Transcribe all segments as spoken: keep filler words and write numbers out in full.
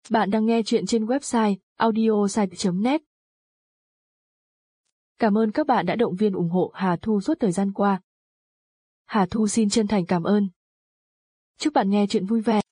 Bạn đang nghe chuyện trên website audiosite chấm net. Cảm ơn các bạn đã động viên ủng hộ Hà Thu suốt thời gian qua. Hà Thu xin chân thành cảm ơn. Chúc bạn nghe chuyện vui vẻ.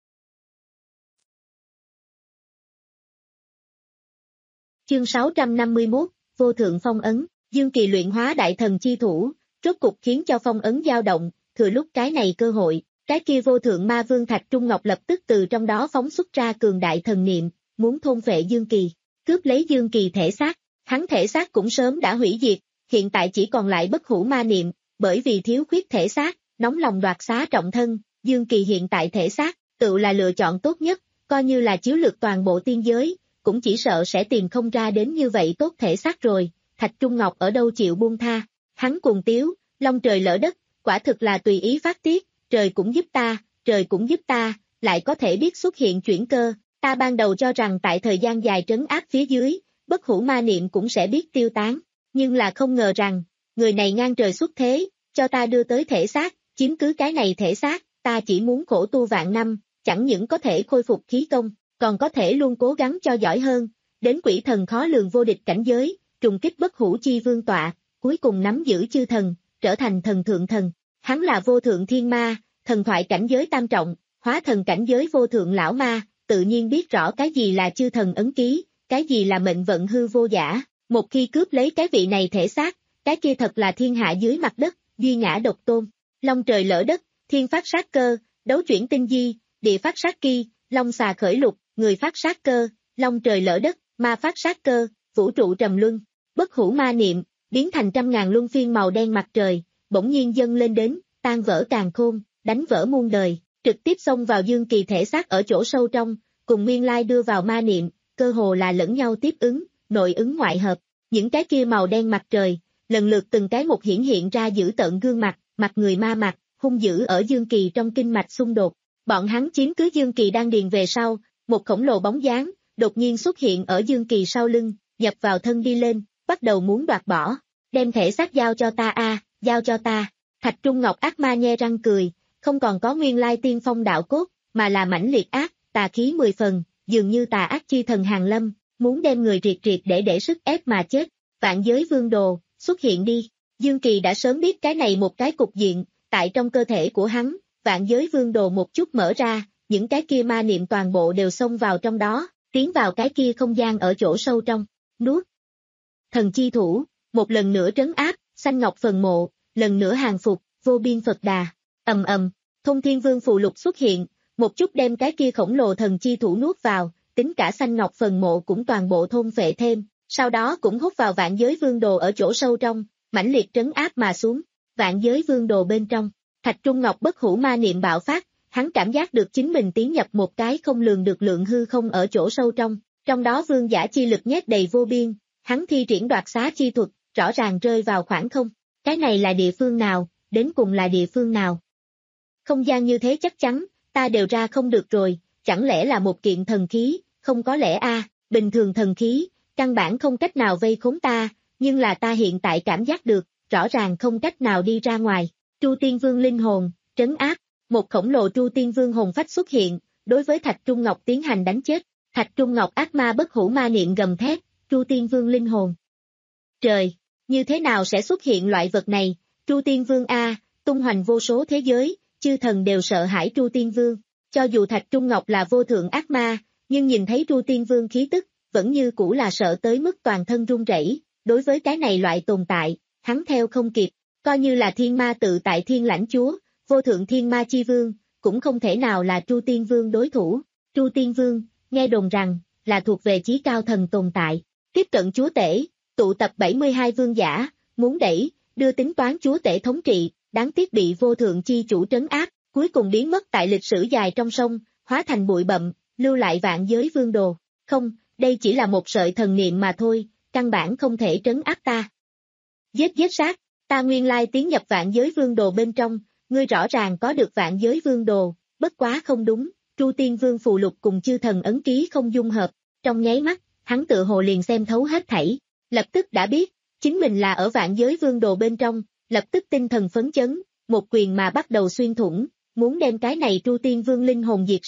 Chương sáu trăm năm mươi mốt, Vô Thượng Phong Ấn. Dương Kỳ luyện hóa đại thần chi thủ, rốt cục khiến cho phong ấn dao động, thừa lúc cái này cơ hội, cái kia vô thượng ma vương Thạch Trung Ngọc lập tức từ trong đó phóng xuất ra cường đại thần niệm, muốn thôn phệ Dương Kỳ, cướp lấy Dương Kỳ thể xác. Hắn thể xác cũng sớm đã hủy diệt, hiện tại chỉ còn lại bất hủ ma niệm, bởi vì thiếu khuyết thể xác, nóng lòng đoạt xá trọng thân, Dương Kỳ hiện tại thể xác, tự là lựa chọn tốt nhất, coi như là chiếu lược toàn bộ tiên giới, cũng chỉ sợ sẽ tìm không ra đến như vậy tốt thể xác rồi. Thạch Trung Ngọc ở đâu chịu buông tha, hắn cuồng tiếu, long trời lỡ đất, quả thực là tùy ý phát tiết, trời cũng giúp ta, trời cũng giúp ta, lại có thể biết xuất hiện chuyển cơ, ta ban đầu cho rằng tại thời gian dài trấn áp phía dưới, bất hủ ma niệm cũng sẽ biết tiêu tán, nhưng là không ngờ rằng, người này ngang trời xuất thế, cho ta đưa tới thể xác, chiếm cứ cái này thể xác, ta chỉ muốn khổ tu vạn năm, chẳng những có thể khôi phục khí công, còn có thể luôn cố gắng cho giỏi hơn, đến quỷ thần khó lường vô địch cảnh giới, trùng kích bất hủ chi vương tọa, cuối cùng nắm giữ chư thần, trở thành thần thượng thần. Hắn là vô thượng thiên ma, thần thoại cảnh giới tam trọng, hóa thần cảnh giới vô thượng lão ma, tự nhiên biết rõ cái gì là chư thần ấn ký, cái gì là mệnh vận hư vô giả, một khi cướp lấy cái vị này thể xác, cái kia thật là thiên hạ dưới mặt đất, duy ngã độc tôn, long trời lỡ đất, thiên phát sát cơ, đấu chuyển tinh di, địa phát sát kỳ, long xà khởi lục, người phát sát cơ, long trời lỡ đất, ma phát sát cơ, vũ trụ trầm luân, bất hủ ma niệm, biến thành trăm ngàn luân phiên màu đen mặt trời, bỗng nhiên dâng lên đến, tan vỡ càn khôn, đánh vỡ muôn đời, trực tiếp xông vào Dương Kỳ thể xác ở chỗ sâu trong, cùng nguyên lai đưa vào ma niệm, cơ hồ là lẫn nhau tiếp ứng, nội ứng ngoại hợp, những cái kia màu đen mặt trời, lần lượt từng cái một hiển hiện ra giữ tợn gương mặt, mặt người ma mặt, hung dữ ở Dương Kỳ trong kinh mạch xung đột, bọn hắn chiếm cứ Dương Kỳ đang điền về sau, một khổng lồ bóng dáng, đột nhiên xuất hiện ở Dương Kỳ sau lưng, nhập vào thân đi lên, bắt đầu muốn đoạt bỏ, đem thể xác giao cho ta a, giao cho ta. Thạch Trung Ngọc ác ma nhe răng cười, không còn có nguyên lai tiên phong đạo cốt, mà là mãnh liệt ác, tà khí mười phần, dường như tà ác chi thần hàng lâm, muốn đem người triệt triệt để để sức ép mà chết. Vạn giới vương đồ, xuất hiện đi. Dương Kỳ đã sớm biết cái này một cái cục diện, tại trong cơ thể của hắn, vạn giới vương đồ một chút mở ra, những cái kia ma niệm toàn bộ đều xông vào trong đó, tiến vào cái kia không gian ở chỗ sâu trong, nuốt. Thần chi thủ, một lần nữa trấn áp, xanh ngọc phần mộ, lần nữa hàng phục, vô biên Phật đà, ầm ầm, Thông Thiên Vương phù lục xuất hiện, một chút đem cái kia khổng lồ thần chi thủ nuốt vào, tính cả xanh ngọc phần mộ cũng toàn bộ thôn phệ thêm, sau đó cũng hút vào vạn giới vương đồ ở chỗ sâu trong, mãnh liệt trấn áp mà xuống, vạn giới vương đồ bên trong, Thạch Trung Ngọc bất hủ ma niệm bạo phát, hắn cảm giác được chính mình tiến nhập một cái không lường được lượng hư không ở chỗ sâu trong, trong đó vương giả chi lực nhét đầy vô biên, hắn thi triển đoạt xá chi thuật, rõ ràng rơi vào khoảng không. Cái này là địa phương nào, đến cùng là địa phương nào? Không gian như thế chắc chắn, ta đều ra không được rồi, chẳng lẽ là một kiện thần khí, không có lẽ a, à, bình thường thần khí, căn bản không cách nào vây khốn ta, nhưng là ta hiện tại cảm giác được, rõ ràng không cách nào đi ra ngoài. Tru Tiên Vương linh hồn, trấn áp, một khổng lồ Tru Tiên Vương hồn phách xuất hiện, đối với Thạch Trung Ngọc tiến hành đánh chết. Thạch Trung Ngọc ác ma bất hủ ma niệm gầm thét, Tru Tiên Vương linh hồn. Trời! Như thế nào sẽ xuất hiện loại vật này, Tru Tiên Vương A, tung hoành vô số thế giới, chư thần đều sợ hãi Tru Tiên Vương, cho dù Thạch Trung Ngọc là vô thượng ác ma, nhưng nhìn thấy Tru Tiên Vương khí tức, vẫn như cũ là sợ tới mức toàn thân run rẩy. Đối với cái này loại tồn tại, hắn theo không kịp, coi như là thiên ma tự tại thiên lãnh chúa, vô thượng thiên ma chi vương, cũng không thể nào là Tru Tiên Vương đối thủ. Tru Tiên Vương, nghe đồn rằng, là thuộc về chí cao thần tồn tại, tiếp cận chúa tể, tụ tập bảy mươi hai vương giả, muốn đẩy, đưa tính toán chúa tể thống trị, đáng tiếc bị vô thượng chi chủ trấn áp, cuối cùng biến mất tại lịch sử dài trong sông, hóa thành bụi bặm, lưu lại vạn giới vương đồ. Không, đây chỉ là một sợi thần niệm mà thôi, căn bản không thể trấn áp ta. Giết giết sát, ta nguyên lai tiến nhập vạn giới vương đồ bên trong, ngươi rõ ràng có được vạn giới vương đồ, bất quá không đúng, Tru Tiên Vương phù lục cùng chư thần ấn ký không dung hợp, trong nháy mắt, hắn tự hồ liền xem thấu hết thảy. Lập tức đã biết, chính mình là ở vạn giới vương đồ bên trong, lập tức tinh thần phấn chấn, một quyền mà bắt đầu xuyên thủng, muốn đem cái này Tru Tiên Vương linh hồn diệt sát,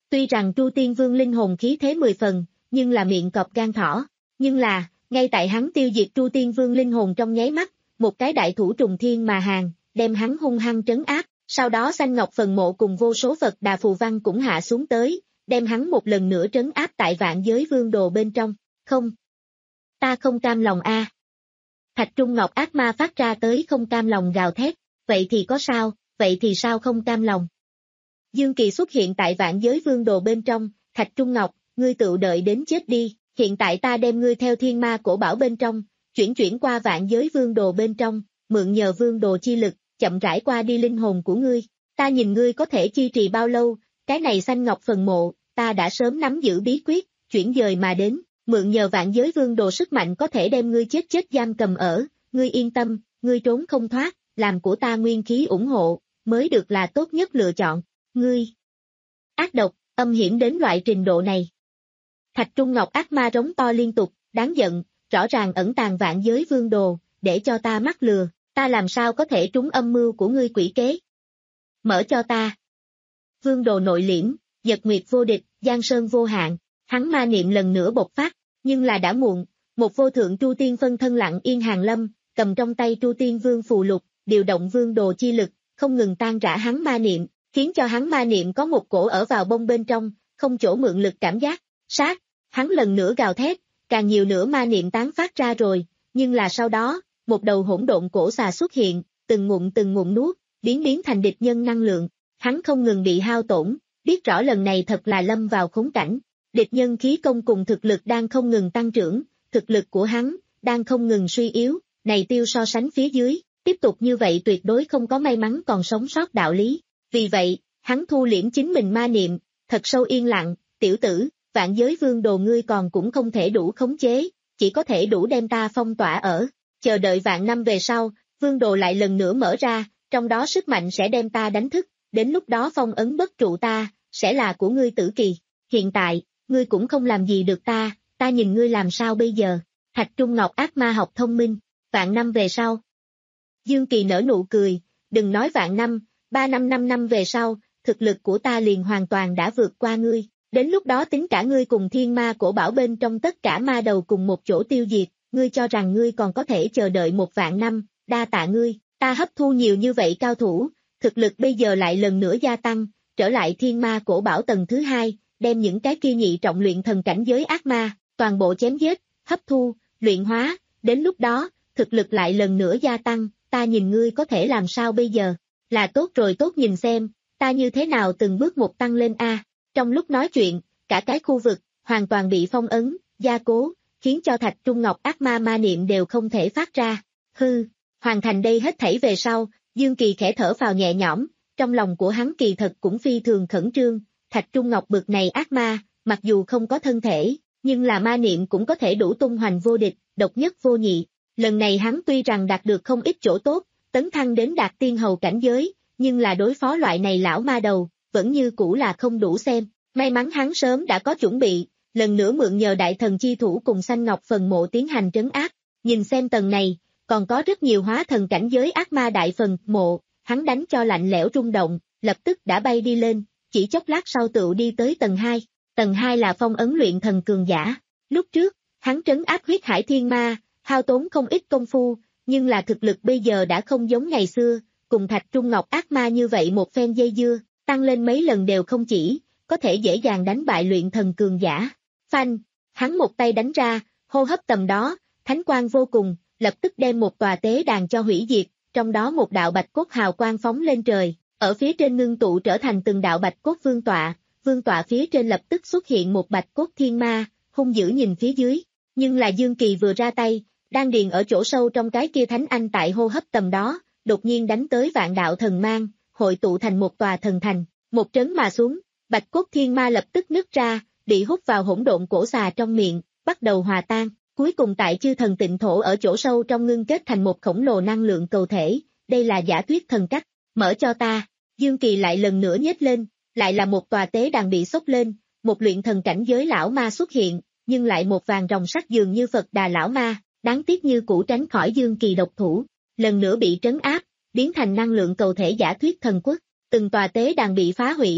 Tuy rằng Tru Tiên Vương linh hồn khí thế mười phần, nhưng là miệng cọp gan thỏ. Nhưng là, ngay tại hắn tiêu diệt Tru Tiên Vương linh hồn trong nháy mắt, một cái đại thủ trùng thiên mà hàng, đem hắn hung hăng trấn áp, sau đó xanh ngọc phần mộ cùng vô số Phật Đà phù văn cũng hạ xuống tới, đem hắn một lần nữa trấn áp tại vạn giới vương đồ bên trong. Không, ta không cam lòng a. Thạch Trung Ngọc ác ma phát ra tới không cam lòng gào thét, vậy thì có sao, vậy thì sao không cam lòng. Dương Kỳ xuất hiện tại vạn giới vương đồ bên trong, Thạch Trung Ngọc, ngươi tự đợi đến chết đi, hiện tại ta đem ngươi theo thiên ma cổ bảo bên trong, chuyển chuyển qua vạn giới vương đồ bên trong, mượn nhờ vương đồ chi lực, chậm rãi qua đi linh hồn của ngươi, ta nhìn ngươi có thể chi trì bao lâu, cái này xanh ngọc phần mộ, ta đã sớm nắm giữ bí quyết, chuyển dời mà đến, mượn nhờ vạn giới vương đồ sức mạnh có thể đem ngươi chết chết giam cầm ở, ngươi yên tâm, ngươi trốn không thoát, làm của ta nguyên khí ủng hộ, mới được là tốt nhất lựa chọn, ngươi ác độc, âm hiểm đến loại trình độ này. Thạch Trung Ngọc ác ma rống to liên tục, đáng giận, rõ ràng ẩn tàng vạn giới vương đồ, để cho ta mắc lừa, ta làm sao có thể trúng âm mưu của ngươi quỷ kế. Mở cho ta. Vương đồ nội liễm, Nhật Nguyệt vô địch, Giang Sơn vô hạn, hắn ma niệm lần nữa bộc phát, nhưng là đã muộn, một vô thượng Tru Tiên phân thân lặng yên hàng lâm, cầm trong tay Tru Tiên Vương phù lục, điều động vương đồ chi lực, không ngừng tan rã hắn ma niệm, khiến cho hắn ma niệm có một cổ ở vào bông bên trong, không chỗ mượn lực cảm giác, sát, hắn lần nữa gào thét, càng nhiều nữa ma niệm tán phát ra rồi, nhưng là sau đó, một đầu hỗn độn cổ xà xuất hiện, từng ngụm từng ngụm nuốt, biến biến thành địch nhân năng lượng, hắn không ngừng bị hao tổn, biết rõ lần này thật là lâm vào khốn cảnh, địch nhân khí công cùng thực lực đang không ngừng tăng trưởng, thực lực của hắn, đang không ngừng suy yếu, này tiêu so sánh phía dưới, tiếp tục như vậy tuyệt đối không có may mắn còn sống sót đạo lý, vì vậy, hắn thu liễm chính mình ma niệm, thật sâu yên lặng, tiểu tử, vạn giới vương đồ ngươi còn cũng không thể đủ khống chế, chỉ có thể đủ đem ta phong tỏa ở, chờ đợi vạn năm về sau, vương đồ lại lần nữa mở ra, trong đó sức mạnh sẽ đem ta đánh thức, đến lúc đó phong ấn bất trụ ta, sẽ là của ngươi tử kỳ, hiện tại, ngươi cũng không làm gì được ta, ta nhìn ngươi làm sao bây giờ, Thạch Trung Ngọc ác ma học thông minh, vạn năm về sau. Dương Kỳ nở nụ cười, đừng nói vạn năm, ba năm năm năm về sau, thực lực của ta liền hoàn toàn đã vượt qua ngươi, đến lúc đó tính cả ngươi cùng thiên ma cổ bảo bên trong tất cả ma đầu cùng một chỗ tiêu diệt, ngươi cho rằng ngươi còn có thể chờ đợi một vạn năm, đa tạ ngươi, ta hấp thu nhiều như vậy cao thủ, thực lực bây giờ lại lần nữa gia tăng, trở lại thiên ma cổ bảo tầng thứ hai, đem những cái kia nhị trọng luyện thần cảnh giới ác ma, toàn bộ chém giết, hấp thu, luyện hóa, đến lúc đó, thực lực lại lần nữa gia tăng, ta nhìn ngươi có thể làm sao bây giờ, là tốt rồi tốt nhìn xem, ta như thế nào từng bước một tăng lên a. Trong lúc nói chuyện, cả cái khu vực, hoàn toàn bị phong ấn, gia cố, khiến cho Thạch Trung Ngọc ác ma ma niệm đều không thể phát ra, hư, hoàn thành đây hết thảy về sau, Dương Kỳ khẽ thở vào nhẹ nhõm, trong lòng của hắn kỳ thật cũng phi thường khẩn trương, Thạch Trung Ngọc bực này ác ma, mặc dù không có thân thể, nhưng là ma niệm cũng có thể đủ tung hoành vô địch, độc nhất vô nhị, lần này hắn tuy rằng đạt được không ít chỗ tốt, tấn thăng đến đạt tiên hầu cảnh giới, nhưng là đối phó loại này lão ma đầu, vẫn như cũ là không đủ xem, may mắn hắn sớm đã có chuẩn bị, lần nữa mượn nhờ đại thần chi thủ cùng xanh ngọc phần mộ tiến hành trấn áp, nhìn xem tầng này, còn có rất nhiều hóa thần cảnh giới ác ma đại phần mộ, hắn đánh cho lạnh lẽo rung động, lập tức đã bay đi lên, chỉ chốc lát sau tựu đi tới tầng hai, tầng hai là phong ấn luyện thần cường giả, lúc trước, hắn trấn áp huyết hải thiên ma, hao tốn không ít công phu, nhưng là thực lực bây giờ đã không giống ngày xưa, cùng Thạch Trung Ngọc ác ma như vậy một phen dây dưa, tăng lên mấy lần đều không chỉ, có thể dễ dàng đánh bại luyện thần cường giả. Phanh, hắn một tay đánh ra, hô hấp tầm đó, thánh quang vô cùng, lập tức đem một tòa tế đàn cho hủy diệt, trong đó một đạo bạch cốt hào quang phóng lên trời, ở phía trên ngưng tụ trở thành từng đạo bạch cốt vương tọa, vương tọa phía trên lập tức xuất hiện một bạch cốt thiên ma, hung dữ nhìn phía dưới, nhưng là Dương Kỳ vừa ra tay, đang điền ở chỗ sâu trong cái kia thánh anh tại hô hấp tầm đó, đột nhiên đánh tới vạn đạo thần mang, hội tụ thành một tòa thần thành, một trấn mà xuống, bạch cốt thiên ma lập tức nứt ra, bị hút vào hỗn độn cổ xà trong miệng, bắt đầu hòa tan, cuối cùng tại chư thần tịnh thổ ở chỗ sâu trong ngưng kết thành một khổng lồ năng lượng cầu thể, đây là giả thuyết thần cách, mở cho ta, Dương Kỳ lại lần nữa nhếch lên, lại là một tòa tế đàn bị xốc lên, một luyện thần cảnh giới lão ma xuất hiện, nhưng lại một vàng rồng sắc dường như Phật Đà lão ma, đáng tiếc như cũ tránh khỏi Dương Kỳ độc thủ, lần nữa bị trấn áp, biến thành năng lượng cầu thể giả thuyết thần quốc, từng tòa tế đàn bị phá hủy,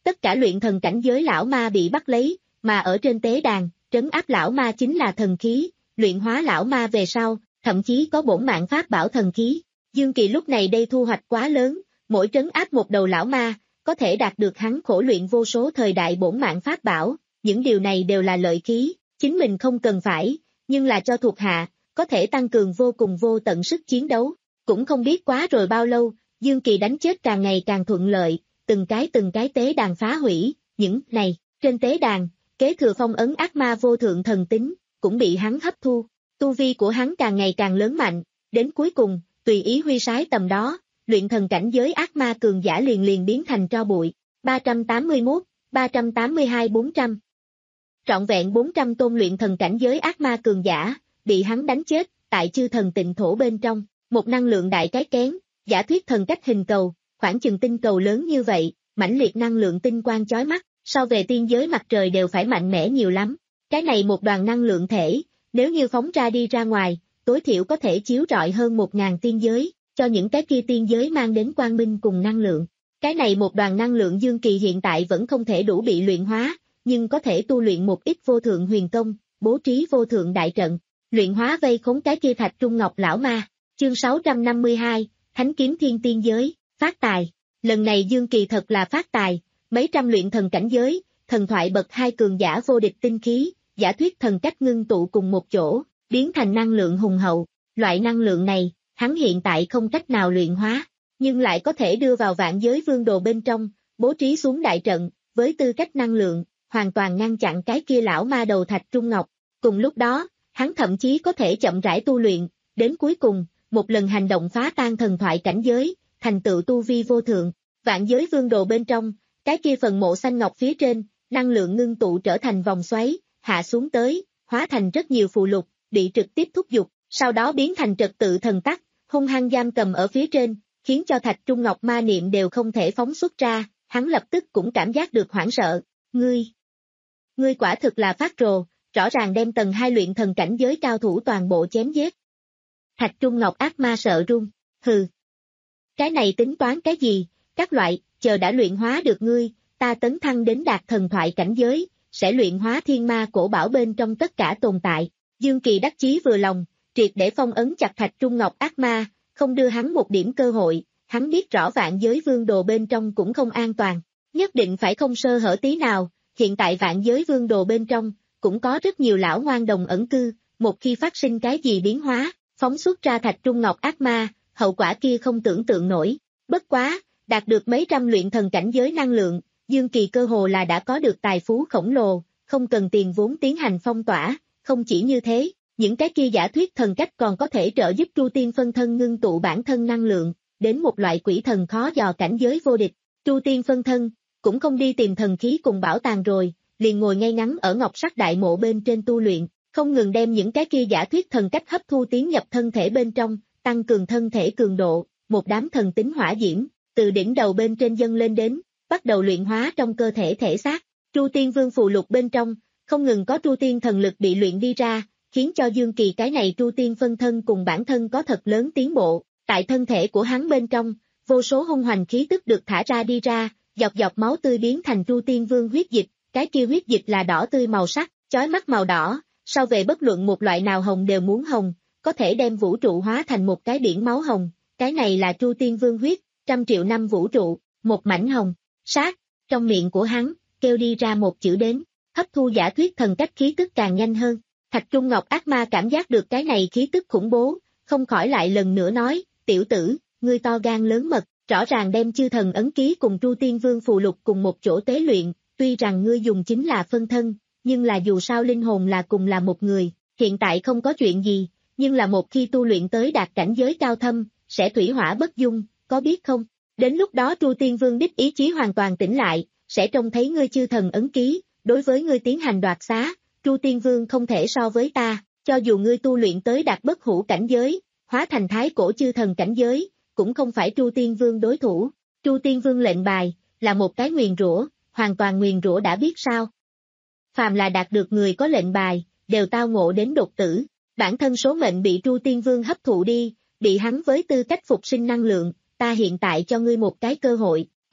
tất cả luyện thần cảnh giới lão ma bị bắt lấy, mà ở trên tế đàn, trấn áp lão ma chính là thần khí, luyện hóa lão ma về sau, thậm chí có bổn mạng pháp bảo thần khí. Dương Kỳ lúc này đây thu hoạch quá lớn, mỗi trấn áp một đầu lão ma, có thể đạt được hắn khổ luyện vô số thời đại bổn mạng pháp bảo, những điều này đều là lợi khí, chính mình không cần phải, nhưng là cho thuộc hạ, có thể tăng cường vô cùng vô tận sức chiến đấu. Cũng không biết quá rồi bao lâu, Dương Kỳ đánh chết càng ngày càng thuận lợi, từng cái từng cái tế đàn phá hủy, những này, trên tế đàn, kế thừa phong ấn ác ma vô thượng thần tính, cũng bị hắn hấp thu, tu vi của hắn càng ngày càng lớn mạnh, đến cuối cùng, tùy ý huy sái tầm đó, luyện thần cảnh giới ác ma cường giả liền liền biến thành tro bụi, ba trăm tám mươi mốt, ba trăm tám mươi hai bốn trăm. Trọn vẹn bốn trăm tôn luyện thần cảnh giới ác ma cường giả, bị hắn đánh chết, tại chư thần tịnh thổ bên trong, một năng lượng đại cái kén, giả thuyết thần cách hình cầu, khoảng chừng tinh cầu lớn như vậy, mãnh liệt năng lượng tinh quang chói mắt, so về tiên giới mặt trời đều phải mạnh mẽ nhiều lắm. Cái này một đoàn năng lượng thể, nếu như phóng ra đi ra ngoài, tối thiểu có thể chiếu rọi hơn một ngàn tiên giới, cho những cái kia tiên giới mang đến quang minh cùng năng lượng. Cái này một đoàn năng lượng Dương Kỳ hiện tại vẫn không thể đủ bị luyện hóa, nhưng có thể tu luyện một ít vô thượng huyền công, bố trí vô thượng đại trận, luyện hóa vây khốn cái kia Thạch Trung Ngọc lão ma. Chương sáu trăm năm mươi hai, Thánh kiếm thiên tiên giới, phát tài. Lần này Dương Kỳ thật là phát tài, mấy trăm luyện thần cảnh giới, thần thoại bậc hai cường giả vô địch tinh khí, giả thuyết thần cách ngưng tụ cùng một chỗ, biến thành năng lượng hùng hậu. Loại năng lượng này, hắn hiện tại không cách nào luyện hóa, nhưng lại có thể đưa vào vạn giới vương đồ bên trong, bố trí xuống đại trận, với tư cách năng lượng, hoàn toàn ngăn chặn cái kia lão ma đầu Thạch Trung Ngọc. Cùng lúc đó, hắn thậm chí có thể chậm rãi tu luyện, đến cuối cùng, một lần hành động phá tan thần thoại cảnh giới, thành tựu tu vi vô thượng. Vạn giới vương đồ bên trong, cái kia phần mộ xanh ngọc phía trên, năng lượng ngưng tụ trở thành vòng xoáy, hạ xuống tới, hóa thành rất nhiều phù lục, bị trực tiếp thúc giục, sau đó biến thành trật tự thần tắc, hung hăng giam cầm ở phía trên, khiến cho Thạch Trung Ngọc ma niệm đều không thể phóng xuất ra, hắn lập tức cũng cảm giác được hoảng sợ. Ngươi, ngươi quả thực là phát rồ, rõ ràng đem tầng hai luyện thần cảnh giới cao thủ toàn bộ chém giết. Thạch Trung Ngọc ác ma sợ run, hừ. Cái này tính toán cái gì, các loại, chờ đã luyện hóa được ngươi, ta tấn thăng đến đạt thần thoại cảnh giới, sẽ luyện hóa thiên ma cổ bảo bên trong tất cả tồn tại. Dương Kỳ đắc chí vừa lòng, triệt để phong ấn chặt Thạch Trung Ngọc ác ma, không đưa hắn một điểm cơ hội, hắn biết rõ vạn giới vương đồ bên trong cũng không an toàn, nhất định phải không sơ hở tí nào, hiện tại vạn giới vương đồ bên trong, cũng có rất nhiều lão ngoan đồng ẩn cư, một khi phát sinh cái gì biến hóa, phóng xuất ra Thạch Trung Ngọc ác ma, hậu quả kia không tưởng tượng nổi. Bất quá, đạt được mấy trăm luyện thần cảnh giới năng lượng, Dương Kỳ cơ hồ là đã có được tài phú khổng lồ, không cần tiền vốn tiến hành phong tỏa, không chỉ như thế, những cái kia giả thuyết thần cách còn có thể trợ giúp Tru Tiên phân thân ngưng tụ bản thân năng lượng, đến một loại quỷ thần khó dò cảnh giới vô địch. Tru Tiên phân thân, cũng không đi tìm thần khí cùng bảo tàng rồi, liền ngồi ngay ngắn ở ngọc sắc đại mộ bên trên tu luyện, không ngừng đem những cái kia giả thuyết thần cách hấp thu tiến nhập thân thể bên trong, tăng cường thân thể cường độ, một đám thần tính hỏa diễm, từ đỉnh đầu bên trên dâng lên đến, bắt đầu luyện hóa trong cơ thể thể xác. Tru Tiên Vương phù lục bên trong, không ngừng có Tru Tiên thần lực bị luyện đi ra, khiến cho Dương Kỳ cái này Tru Tiên phân thân cùng bản thân có thật lớn tiến bộ. Tại thân thể của hắn bên trong, vô số hung hoành khí tức được thả ra đi ra, dọc dọc máu tươi biến thành Tru Tiên Vương huyết dịch, cái kia huyết dịch là đỏ tươi màu sắc, chói mắt màu đỏ, sau về bất luận một loại nào hồng đều muốn hồng, có thể đem vũ trụ hóa thành một cái biển máu hồng, cái này là Tru Tiên Vương huyết, trăm triệu năm vũ trụ, một mảnh hồng, sát, trong miệng của hắn, kêu đi ra một chữ đến, hấp thu giả thuyết thần cách khí tức càng nhanh hơn. Thạch Trung Ngọc ác ma cảm giác được cái này khí tức khủng bố, không khỏi lại lần nữa nói, tiểu tử, ngươi to gan lớn mật, rõ ràng đem chư thần ấn ký cùng Tru Tiên Vương phù lục cùng một chỗ tế luyện, tuy rằng ngươi dùng chính là phân thân, nhưng là dù sao linh hồn là cùng là một người, hiện tại không có chuyện gì, nhưng là một khi tu luyện tới đạt cảnh giới cao thâm, sẽ thủy hỏa bất dung, có biết không? Đến lúc đó Tru Tiên Vương đích ý chí hoàn toàn tỉnh lại, sẽ trông thấy ngươi chư thần ấn ký, đối với ngươi tiến hành đoạt xá, Tru Tiên Vương không thể so với ta, cho dù ngươi tu luyện tới đạt bất hủ cảnh giới, hóa thành thái cổ chư thần cảnh giới, cũng không phải Tru Tiên Vương đối thủ. Tru Tiên Vương lệnh bài, là một cái nguyền rủa, hoàn toàn nguyền rủa đã biết sao. Phàm là đạt được người có lệnh bài, đều tao ngộ đến đột tử, bản thân số mệnh bị Tru Tiên Vương hấp thụ đi, bị hắn với tư cách phục sinh năng lượng, ta hiện tại cho ngươi một cái cơ hội,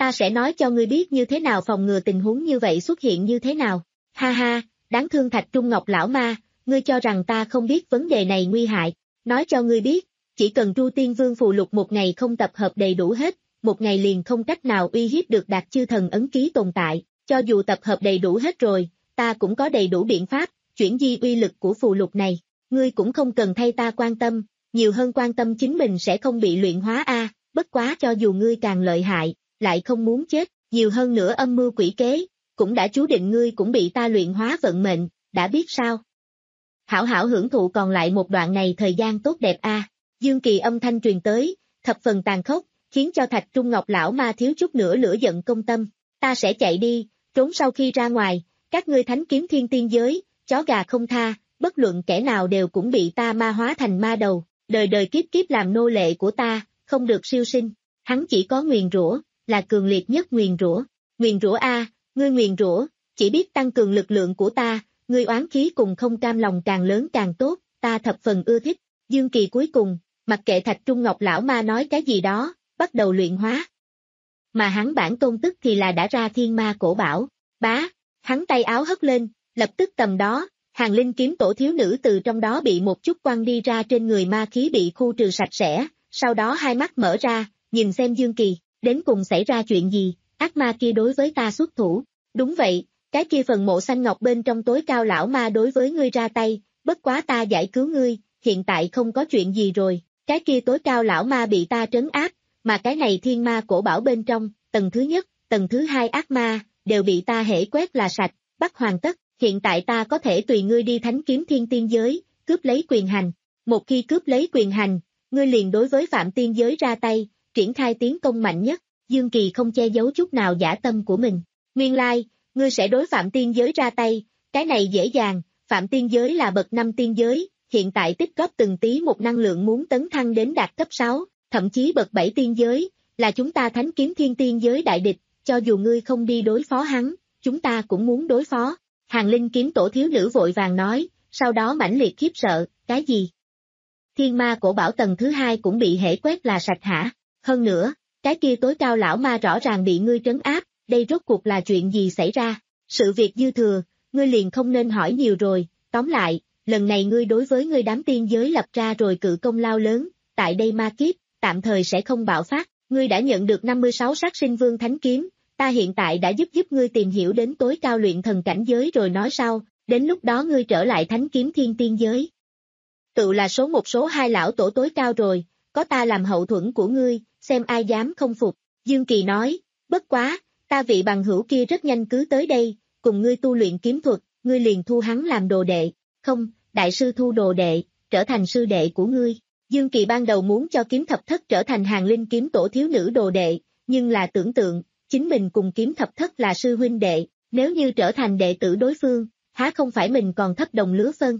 ta sẽ nói cho ngươi biết như thế nào phòng ngừa tình huống như vậy xuất hiện như thế nào. Ha ha, đáng thương Thạch Trung Ngọc lão ma, ngươi cho rằng ta không biết vấn đề này nguy hại, nói cho ngươi biết, chỉ cần Tru Tiên Vương phù lục một ngày không tập hợp đầy đủ hết, một ngày liền không cách nào uy hiếp được Đạt Chư Thần ấn ký tồn tại, cho dù tập hợp đầy đủ hết rồi, ta cũng có đầy đủ biện pháp, chuyển di uy lực của phù lục này, ngươi cũng không cần thay ta quan tâm, nhiều hơn quan tâm chính mình sẽ không bị luyện hóa a. Bất quá cho dù ngươi càng lợi hại, lại không muốn chết, nhiều hơn nữa âm mưu quỷ kế, cũng đã chú định ngươi cũng bị ta luyện hóa vận mệnh, đã biết sao? Hảo hảo hưởng thụ còn lại một đoạn này thời gian tốt đẹp a. Dương Kỳ âm thanh truyền tới, thập phần tàn khốc, khiến cho Thạch Trung Ngọc lão ma thiếu chút nữa lửa giận công tâm, ta sẽ chạy đi, trốn sau khi ra ngoài, các ngươi thánh kiếm thiên tiên giới, chó gà không tha, bất luận kẻ nào đều cũng bị ta ma hóa thành ma đầu, đời đời kiếp kiếp làm nô lệ của ta, không được siêu sinh, hắn chỉ có nguyền rủa, là cường liệt nhất nguyền rủa, nguyền rủa a, ngươi nguyền rủa, chỉ biết tăng cường lực lượng của ta, ngươi oán khí cùng không cam lòng càng lớn càng tốt, ta thập phần ưa thích, Dương Kỳ cuối cùng, mặc kệ Thạch Trung Ngọc lão ma nói cái gì đó, bắt đầu luyện hóa. Mà hắn bản tôn tức thì là đã ra thiên ma cổ bảo, bá, hắn tay áo hất lên, lập tức tầm đó, hàng linh kiếm tổ thiếu nữ từ trong đó bị một chút quăng đi ra trên người ma khí bị khu trừ sạch sẽ, sau đó hai mắt mở ra, nhìn xem Dương Kỳ, đến cùng xảy ra chuyện gì, ác ma kia đối với ta xuất thủ, đúng vậy, cái kia phần mộ xanh ngọc bên trong tối cao lão ma đối với ngươi ra tay, bất quá ta giải cứu ngươi, hiện tại không có chuyện gì rồi, cái kia tối cao lão ma bị ta trấn áp, mà cái này thiên ma cổ bảo bên trong, tầng thứ nhất, tầng thứ hai ác ma, đều bị ta hễ quét là sạch, bắt hoàn tất, hiện tại ta có thể tùy ngươi đi thánh kiếm thiên tiên giới, cướp lấy quyền hành, một khi cướp lấy quyền hành, ngươi liền đối với phạm tiên giới ra tay, triển khai tiến công mạnh nhất, Dương Kỳ không che giấu chút nào dã tâm của mình, nguyên lai, ngươi sẽ đối phạm tiên giới ra tay, cái này dễ dàng, phạm tiên giới là bậc năm tiên giới, hiện tại tích góp từng tí một năng lượng muốn tấn thăng đến đạt cấp sáu, thậm chí bậc bảy tiên giới, là chúng ta thánh kiếm thiên tiên giới đại địch, cho dù ngươi không đi đối phó hắn, chúng ta cũng muốn đối phó. Hàng linh kiếm tổ thiếu nữ vội vàng nói, sau đó mãnh liệt khiếp sợ, cái gì? Thiên ma cổ bảo tầng thứ hai cũng bị hễ quét là sạch hả? Hơn nữa, cái kia tối cao lão ma rõ ràng bị ngươi trấn áp, đây rốt cuộc là chuyện gì xảy ra? Sự việc dư thừa, ngươi liền không nên hỏi nhiều rồi, tóm lại, lần này ngươi đối với ngươi đám tiên giới lập ra rồi cự công lao lớn, tại đây ma kiếp, tạm thời sẽ không bạo phát, ngươi đã nhận được năm mươi sáu sát sinh vương thánh kiếm, ta hiện tại đã giúp giúp ngươi tìm hiểu đến tối cao luyện thần cảnh giới rồi nói sau, đến lúc đó ngươi trở lại thánh kiếm thiên tiên giới. Tự là số một số hai lão tổ tối cao rồi, có ta làm hậu thuẫn của ngươi, xem ai dám không phục, Dương Kỳ nói, bất quá, ta vị bằng hữu kia rất nhanh cứ tới đây, cùng ngươi tu luyện kiếm thuật, ngươi liền thu hắn làm đồ đệ, không, đại sư thu đồ đệ, trở thành sư đệ của ngươi. Dương Kỳ ban đầu muốn cho kiếm thập thất trở thành hàng linh kiếm tổ thiếu nữ đồ đệ, nhưng là tưởng tượng, chính mình cùng kiếm thập thất là sư huynh đệ, nếu như trở thành đệ tử đối phương, há không phải mình còn thấp đồng lứa phân.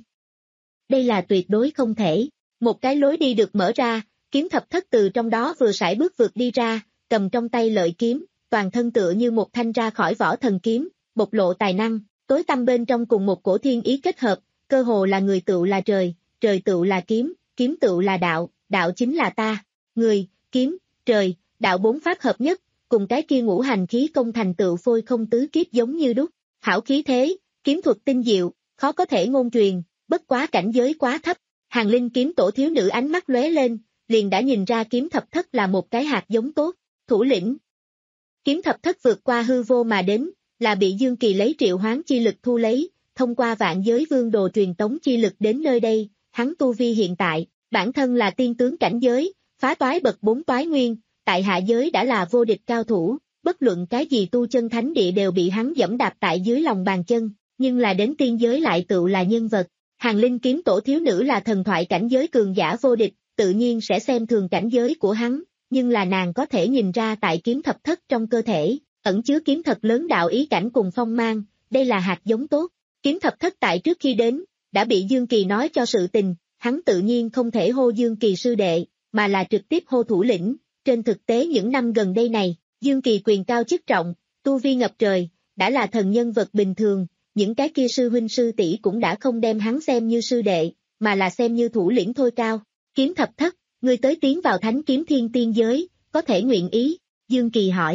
Đây là tuyệt đối không thể, một cái lối đi được mở ra, kiếm thập thất từ trong đó vừa sải bước vượt đi ra, cầm trong tay lợi kiếm, toàn thân tựa như một thanh ra khỏi vỏ thần kiếm, bộc lộ tài năng, tối tăm bên trong cùng một cổ thiên ý kết hợp, cơ hồ là người tựu là trời, trời tựu là kiếm, kiếm tựu là đạo, đạo chính là ta, người, kiếm, trời, đạo bốn pháp hợp nhất, cùng cái kia ngũ hành khí công thành tựu phôi không tứ kiếp giống như đúc, hảo khí thế, kiếm thuật tinh diệu, khó có thể ngôn truyền, bất quá cảnh giới quá thấp, hàng linh kiếm tổ thiếu nữ ánh mắt lóe lên, liền đã nhìn ra kiếm thập thất là một cái hạt giống tốt, thủ lĩnh. Kiếm thập thất vượt qua hư vô mà đến, là bị Dương Kỳ lấy triệu hoán chi lực thu lấy, thông qua vạn giới vương đồ truyền tống chi lực đến nơi đây, hắn tu vi hiện tại, bản thân là tiên tướng cảnh giới, phá toái bậc bốn toái nguyên, tại hạ giới đã là vô địch cao thủ, bất luận cái gì tu chân thánh địa đều bị hắn dẫm đạp tại dưới lòng bàn chân, nhưng là đến tiên giới lại tựu là nhân vật. Hàng linh kiếm tổ thiếu nữ là thần thoại cảnh giới cường giả vô địch, tự nhiên sẽ xem thường cảnh giới của hắn, nhưng là nàng có thể nhìn ra tại kiếm thập thất trong cơ thể, ẩn chứa kiếm thật lớn đạo ý cảnh cùng phong mang, đây là hạt giống tốt. Kiếm thập thất tại trước khi đến, đã bị Dương Kỳ nói cho sự tình, hắn tự nhiên không thể hô Dương Kỳ sư đệ, mà là trực tiếp hô thủ lĩnh. Trên thực tế những năm gần đây này, Dương Kỳ quyền cao chức trọng, tu vi ngập trời, đã là thần nhân vật bình thường, những cái kia sư huynh sư tỷ cũng đã không đem hắn xem như sư đệ, mà là xem như thủ lĩnh thôi cao. Kiếm thập thất, ngươi tới tiến vào thánh kiếm thiên tiên giới, có thể nguyện ý, Dương Kỳ hỏi,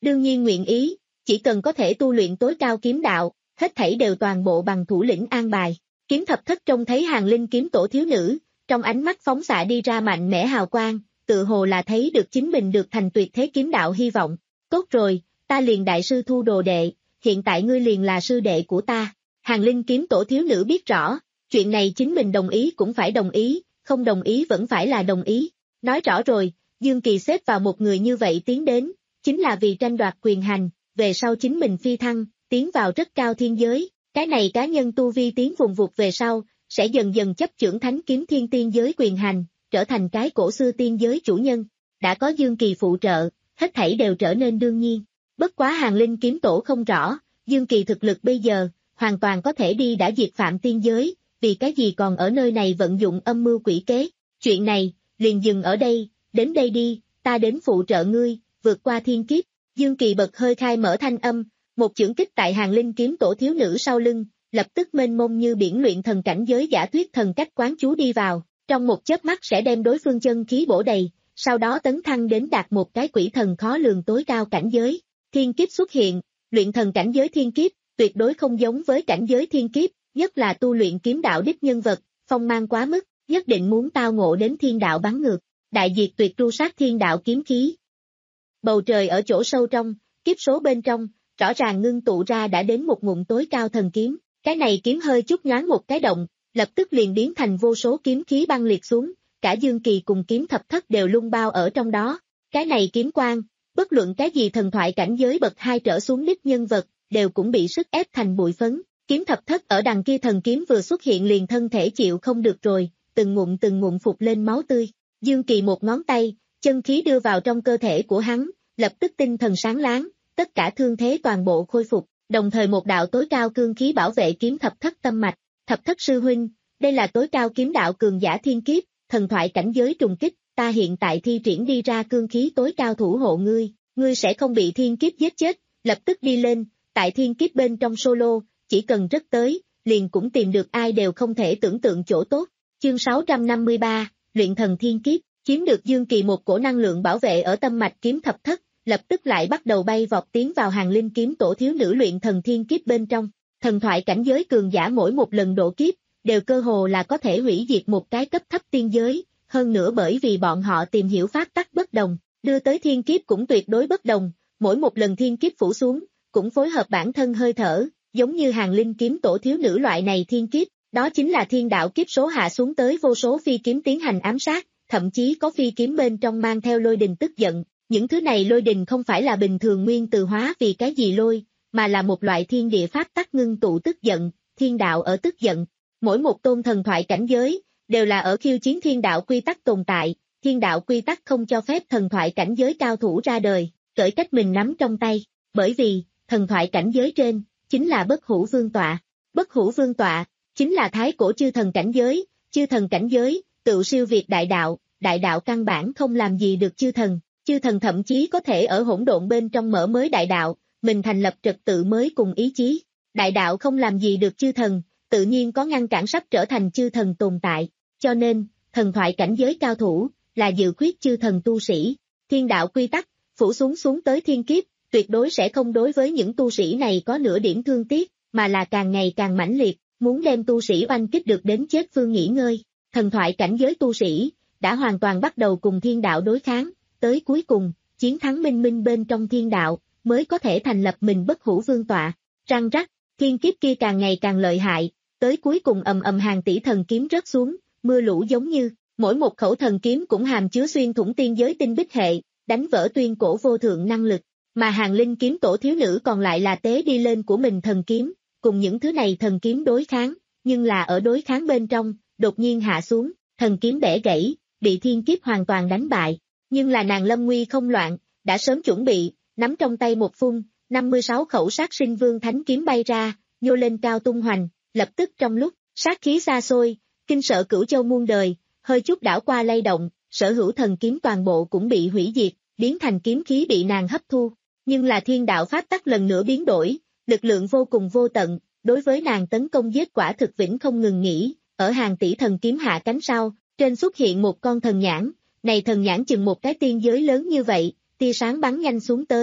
Đương nhiên nguyện ý, chỉ cần có thể tu luyện tối cao kiếm đạo, hết thảy đều toàn bộ bằng thủ lĩnh an bài. Kiếm thập thất trông thấy hàng linh kiếm tổ thiếu nữ, trong ánh mắt phóng xạ đi ra mạnh mẽ hào quang, tự hồ là thấy được chính mình được thành tuyệt thế kiếm đạo hy vọng. Tốt rồi, ta liền đại sư thu đồ đệ, hiện tại ngươi liền là sư đệ của ta. Hàng linh kiếm tổ thiếu nữ biết rõ, chuyện này chính mình đồng ý cũng phải đồng ý, không đồng ý vẫn phải là đồng ý. Nói rõ rồi, Dương Kỳ xếp vào một người như vậy tiến đến, chính là vì tranh đoạt quyền hành, về sau chính mình phi thăng, tiến vào rất cao thiên giới, cái này cá nhân tu vi tiến vùng vụt về sau, sẽ dần dần chấp chưởng thánh kiếm thiên tiên giới quyền hành, trở thành cái cổ xưa tiên giới chủ nhân. Đã có Dương Kỳ phụ trợ, hết thảy đều trở nên đương nhiên. Bất quá hàng linh kiếm tổ không rõ, Dương Kỳ thực lực bây giờ, hoàn toàn có thể đi đã diệt phạm tiên giới, vì cái gì còn ở nơi này vận dụng âm mưu quỷ kế. Chuyện này, liền dừng ở đây, đến đây đi, ta đến phụ trợ ngươi, vượt qua thiên kiếp. Dương Kỳ bật hơi khai mở thanh âm, một chưởng kích tại hàng linh kiếm tổ thiếu nữ sau lưng, lập tức mênh mông như biển luyện thần cảnh giới giả thuyết thần cách quán chú đi vào, trong một chớp mắt sẽ đem đối phương chân khí bổ đầy, sau đó tấn thăng đến đạt một cái quỷ thần khó lường tối cao cảnh giới. Thiên kiếp xuất hiện, luyện thần cảnh giới thiên kiếp, tuyệt đối không giống với cảnh giới thiên kiếp, nhất là tu luyện kiếm đạo đích nhân vật, phong mang quá mức, nhất định muốn tao ngộ đến thiên đạo bắn ngược, đại diệt tuyệt tru sát thiên đạo kiếm khí. Bầu trời ở chỗ sâu trong, kiếp số bên trong, rõ ràng ngưng tụ ra đã đến một ngụm tối cao thần kiếm, cái này kiếm hơi chút nhoáng một cái động, lập tức liền biến thành vô số kiếm khí băng liệt xuống, cả Dương Kỳ cùng kiếm thập thất đều lung bao ở trong đó. Cái này kiếm quang, bất luận cái gì thần thoại cảnh giới bậc hai trở xuống đích nhân vật, đều cũng bị sức ép thành bụi phấn. Kiếm thập thất ở đằng kia thần kiếm vừa xuất hiện liền thân thể chịu không được rồi, từng ngụm từng ngụm phục lên máu tươi. Dương Kỳ một ngón tay, chân khí đưa vào trong cơ thể của hắn, lập tức tinh thần sáng láng, tất cả thương thế toàn bộ khôi phục, đồng thời một đạo tối cao cương khí bảo vệ kiếm thập thất tâm mạch. Thập thất sư huynh, đây là tối cao kiếm đạo cường giả thiên kiếp, thần thoại cảnh giới trùng kích, ta hiện tại thi triển đi ra cương khí tối cao thủ hộ ngươi, ngươi sẽ không bị thiên kiếp giết chết, lập tức đi lên, tại thiên kiếp bên trong solo, chỉ cần rất tới, liền cũng tìm được ai đều không thể tưởng tượng chỗ tốt. Chương sáu trăm năm mươi ba, luyện thần thiên kiếp, chiếm được Dương Kỳ một cổ năng lượng bảo vệ ở tâm mạch kiếm thập thất, lập tức lại bắt đầu bay vọt tiến vào hàng linh kiếm tổ thiếu nữ luyện thần thiên kiếp bên trong. Thần thoại cảnh giới cường giả mỗi một lần độ kiếp, đều cơ hồ là có thể hủy diệt một cái cấp thấp tiên giới, hơn nữa bởi vì bọn họ tìm hiểu pháp tắc bất đồng, đưa tới thiên kiếp cũng tuyệt đối bất đồng, mỗi một lần thiên kiếp phủ xuống, cũng phối hợp bản thân hơi thở, giống như hàng linh kiếm tổ thiếu nữ loại này thiên kiếp, đó chính là thiên đạo kiếp số hạ xuống tới vô số phi kiếm tiến hành ám sát, thậm chí có phi kiếm bên trong mang theo lôi đình tức giận, những thứ này lôi đình không phải là bình thường nguyên từ hóa vì cái gì lôi, mà là một loại thiên địa pháp tắc ngưng tụ tức giận, thiên đạo ở tức giận. Mỗi một tôn thần thoại cảnh giới, đều là ở khiêu chiến thiên đạo quy tắc tồn tại, thiên đạo quy tắc không cho phép thần thoại cảnh giới cao thủ ra đời, cởi cách mình nắm trong tay, bởi vì, thần thoại cảnh giới trên, chính là bất hủ vương tọa. Bất hủ vương tọa, chính là thái cổ chư thần cảnh giới, chư thần cảnh giới, tự siêu việt đại đạo, đại đạo căn bản không làm gì được chư thần, chư thần thậm chí có thể ở hỗn độn bên trong mở mới đại đạo, mình thành lập trật tự mới cùng ý chí. Đại đạo không làm gì được chư thần, tự nhiên có ngăn cản sắp trở thành chư thần tồn tại, cho nên, thần thoại cảnh giới cao thủ, là dự khuyết chư thần tu sĩ. Thiên đạo quy tắc, phủ xuống xuống tới thiên kiếp, tuyệt đối sẽ không đối với những tu sĩ này có nửa điểm thương tiếc, mà là càng ngày càng mãnh liệt, muốn đem tu sĩ oanh kích được đến chết phương nghỉ ngơi. Thần thoại cảnh giới tu sĩ, đã hoàn toàn bắt đầu cùng thiên đạo đối kháng, tới cuối cùng, chiến thắng minh minh bên trong thiên đạo, mới có thể thành lập mình bất hủ vương tọa. Răng rắc, thiên kiếp kia càng ngày càng lợi hại, tới cuối cùng ầm ầm hàng tỷ thần kiếm rớt xuống, mưa lũ giống như, mỗi một khẩu thần kiếm cũng hàm chứa xuyên thủng tiên giới tinh bích hệ, đánh vỡ tuyên cổ vô thượng năng lực, mà hàng linh kiếm tổ thiếu nữ còn lại là tế đi lên của mình thần kiếm, cùng những thứ này thần kiếm đối kháng, nhưng là ở đối kháng bên trong, đột nhiên hạ xuống, thần kiếm bẻ gãy, bị thiên kiếp hoàn toàn đánh bại, nhưng là nàng lâm nguy không loạn, đã sớm chuẩn bị, nắm trong tay một phun, năm mươi sáu khẩu sát sinh vương thánh kiếm bay ra, nhô lên cao tung hoành, lập tức trong lúc, sát khí xa xôi, kinh sợ cửu châu muôn đời, hơi chút đảo qua lay động, sở hữu thần kiếm toàn bộ cũng bị hủy diệt, biến thành kiếm khí bị nàng hấp thu, nhưng là thiên đạo pháp tắc lần nữa biến đổi, lực lượng vô cùng vô tận, đối với nàng tấn công giết quả thực vĩnh không ngừng nghỉ, ở hàng tỷ thần kiếm hạ cánh sau, trên xuất hiện một con thần nhãn, này thần nhãn chừng một cái tiên giới lớn như vậy, tia sáng bắn nhanh xuống tới,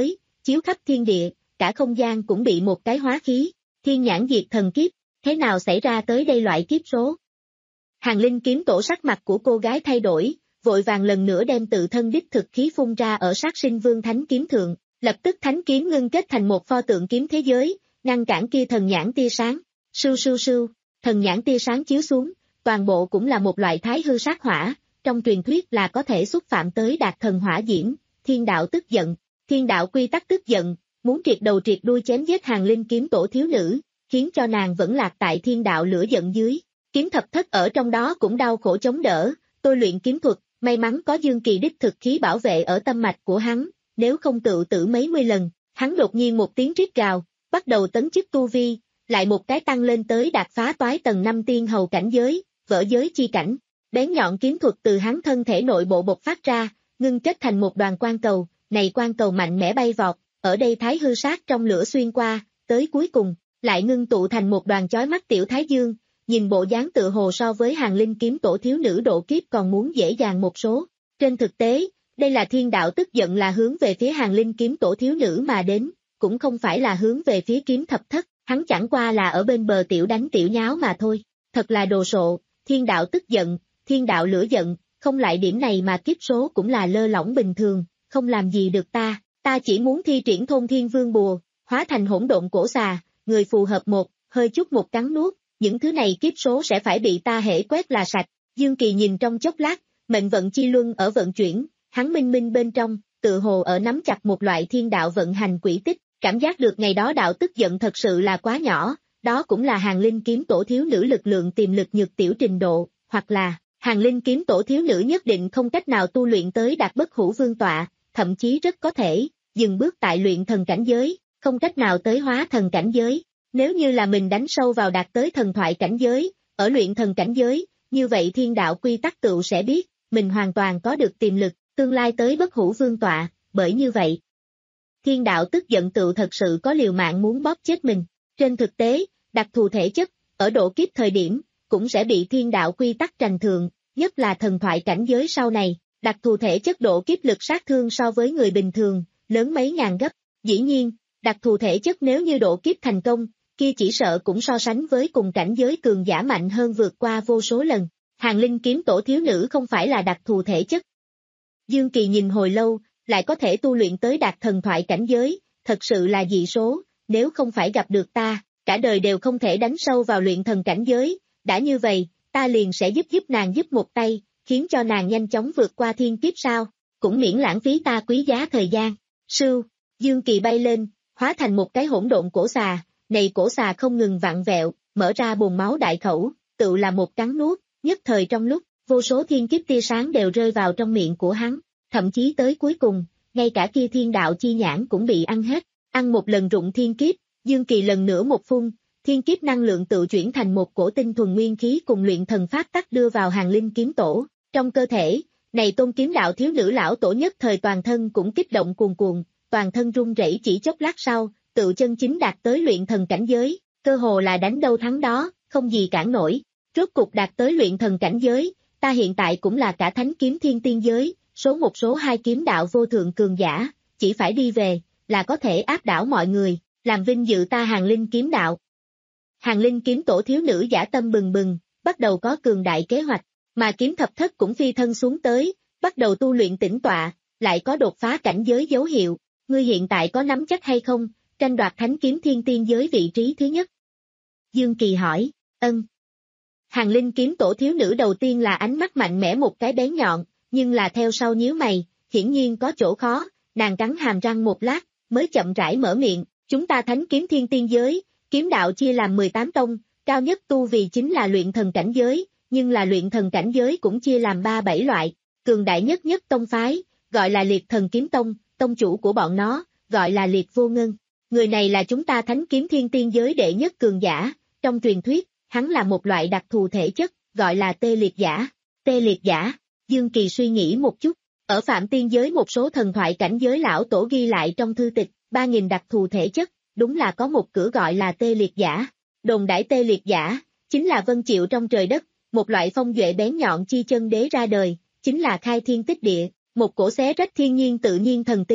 chiếu khắp thiên địa, cả không gian cũng bị một cái hóa khí, thiên nhãn diệt thần kiếp, thế nào xảy ra tới đây loại kiếp số? Hàng Linh kiếm tổ sắc mặt của cô gái thay đổi, vội vàng lần nữa đem tự thân đích thực khí phun ra ở sát sinh vương thánh kiếm thượng, lập tức thánh kiếm ngưng kết thành một pho tượng kiếm thế giới, ngăn cản kia thần nhãn tia sáng, sưu sưu sưu, thần nhãn tia sáng chiếu xuống, toàn bộ cũng là một loại thái hư sát hỏa, trong truyền thuyết là có thể xúc phạm tới đạt thần hỏa diễm, thiên đạo tức giận, thiên đạo quy tắc tức giận, muốn triệt đầu triệt đuôi chém giết Hàng Linh kiếm tổ thiếu nữ, khiến cho nàng vẫn lạc tại thiên đạo lửa giận dưới. Kiếm thập thất ở trong đó cũng đau khổ chống đỡ, tôi luyện kiếm thuật, may mắn có Dương Kỳ đích thực khí bảo vệ ở tâm mạch của hắn, nếu không tự tử mấy mươi lần. Hắn đột nhiên một tiếng rít gào, bắt đầu tấn chức tu vi, lại một cái tăng lên tới đạt phá toái tầng năm tiên hầu cảnh giới, vỡ giới chi cảnh. Bén nhọn kiếm thuật từ hắn thân thể nội bộ bộc phát ra, ngưng kết thành một đoàn quang cầu, này quang cầu mạnh mẽ bay vọt, ở đây thái hư sát trong lửa xuyên qua, tới cuối cùng, lại ngưng tụ thành một đoàn chói mắt tiểu thái dương, nhìn bộ dáng tự hồ so với Hàng Linh kiếm tổ thiếu nữ độ kiếp còn muốn dễ dàng một số. Trên thực tế, đây là thiên đạo tức giận là hướng về phía Hàng Linh kiếm tổ thiếu nữ mà đến, cũng không phải là hướng về phía kiếm thập thất, hắn chẳng qua là ở bên bờ tiểu đánh tiểu nháo mà thôi. Thật là đồ sộ, thiên đạo tức giận, thiên đạo lửa giận, không lại điểm này mà kiếp số cũng là lơ lỏng bình thường, không làm gì được ta, ta chỉ muốn thi triển thôn thiên vương bùa, hóa thành hỗn độn cổ xà, người phù hợp một, hơi chút một cắn nuốt, những thứ này kiếp số sẽ phải bị ta hễ quét là sạch. Dương Kỳ nhìn trong chốc lát, mệnh vận chi luân ở vận chuyển, hắn minh minh bên trong, tự hồ ở nắm chặt một loại thiên đạo vận hành quỹ tích, cảm giác được ngày đó đạo tức giận thật sự là quá nhỏ, đó cũng là Hàng Linh kiếm tổ thiếu nữ lực lượng tiềm lực nhược tiểu trình độ, hoặc là Hàng Linh kiếm tổ thiếu nữ nhất định không cách nào tu luyện tới đạt bất hủ vương tọa, thậm chí rất có thể dừng bước tại luyện thần cảnh giới, không cách nào tới hóa thần cảnh giới. Nếu như là mình đánh sâu vào đạt tới thần thoại cảnh giới, ở luyện thần cảnh giới, như vậy thiên đạo quy tắc tựu sẽ biết, mình hoàn toàn có được tiềm lực, tương lai tới bất hủ vương tọa, bởi như vậy. Thiên đạo tức giận tựu thật sự có liều mạng muốn bóp chết mình. Trên thực tế, đặc thù thể chất, ở độ kiếp thời điểm, cũng sẽ bị thiên đạo quy tắc trành thượng, nhất là thần thoại cảnh giới sau này, đặc thù thể chất độ kiếp lực sát thương so với người bình thường, lớn mấy ngàn gấp. Dĩ nhiên, đặc thù thể chất nếu như độ kiếp thành công, kia chỉ sợ cũng so sánh với cùng cảnh giới cường giả mạnh hơn vượt qua vô số lần. Hàng Linh kiếm tổ thiếu nữ không phải là đặc thù thể chất. Dương Kỳ nhìn hồi lâu, lại có thể tu luyện tới đạt thần thoại cảnh giới, thật sự là dị số, nếu không phải gặp được ta, cả đời đều không thể đánh sâu vào luyện thần cảnh giới, đã như vậy, ta liền sẽ giúp giúp nàng giúp một tay, khiến cho nàng nhanh chóng vượt qua thiên kiếp sao, cũng miễn lãng phí ta quý giá thời gian. Sưu, Dương Kỳ bay lên, hóa thành một cái hỗn độn cổ xà, này cổ xà không ngừng vặn vẹo, mở ra bồn máu đại khẩu, tự là một cắn nuốt, nhất thời trong lúc, vô số thiên kiếp tia sáng đều rơi vào trong miệng của hắn, thậm chí tới cuối cùng, ngay cả kia thiên đạo chi nhãn cũng bị ăn hết, ăn một lần rụng thiên kiếp, Dương Kỳ lần nữa một phun, thiên kiếp năng lượng tự chuyển thành một cổ tinh thuần nguyên khí cùng luyện thần pháp tắc đưa vào Hàng Linh kiếm tổ, trong cơ thể, này tôn kiếm đạo thiếu nữ lão tổ nhất thời toàn thân cũng kích động cuồn cuộn, toàn thân run rẩy chỉ chốc lát sau, tự chân chính đạt tới luyện thần cảnh giới, cơ hồ là đánh đâu thắng đó, không gì cản nổi, rốt cục đạt tới luyện thần cảnh giới, ta hiện tại cũng là cả thánh kiếm thiên tiên giới, số một số hai kiếm đạo vô thượng cường giả, chỉ phải đi về, là có thể áp đảo mọi người, làm vinh dự ta Hàng Linh kiếm đạo. Hàng Linh kiếm tổ thiếu nữ giả tâm bừng bừng, bắt đầu có cường đại kế hoạch, mà kiếm thập thất cũng phi thân xuống tới, bắt đầu tu luyện tĩnh tọa, lại có đột phá cảnh giới dấu hiệu, ngươi hiện tại có nắm chắc hay không, tranh đoạt thánh kiếm thiên tiên giới vị trí thứ nhất? Dương Kỳ hỏi, ân. Hàng Linh kiếm tổ thiếu nữ đầu tiên là ánh mắt mạnh mẽ một cái bén nhọn, nhưng là theo sau nhíu mày, hiển nhiên có chỗ khó, nàng cắn hàm răng một lát, mới chậm rãi mở miệng, chúng ta thánh kiếm thiên tiên giới, kiếm đạo chia làm mười tám tông, cao nhất tu vì chính là luyện thần cảnh giới, nhưng là luyện thần cảnh giới cũng chia làm ba bảy loại, cường đại nhất nhất tông phái, gọi là Liệt Thần Kiếm Tông, tông chủ của bọn nó, gọi là Liệt Vô Ngân. Người này là chúng ta thánh kiếm thiên tiên giới đệ nhất cường giả, trong truyền thuyết, hắn là một loại đặc thù thể chất, gọi là tê liệt giả. Tê liệt giả, Dương Kỳ suy nghĩ một chút, ở phạm tiên giới một số thần thoại cảnh giới lão tổ ghi lại trong thư tịch, ba nghìn đặc thù thể chất, đúng là có một cửa gọi là tê liệt giả. Đồn đãi tê liệt giả, chính là vân triệu trong trời đất, một loại phong duệ bén nhọn chi chân đế ra đời, chính là khai thiên tích địa, một cổ xé rách thiên nhiên tự nhiên thần tính,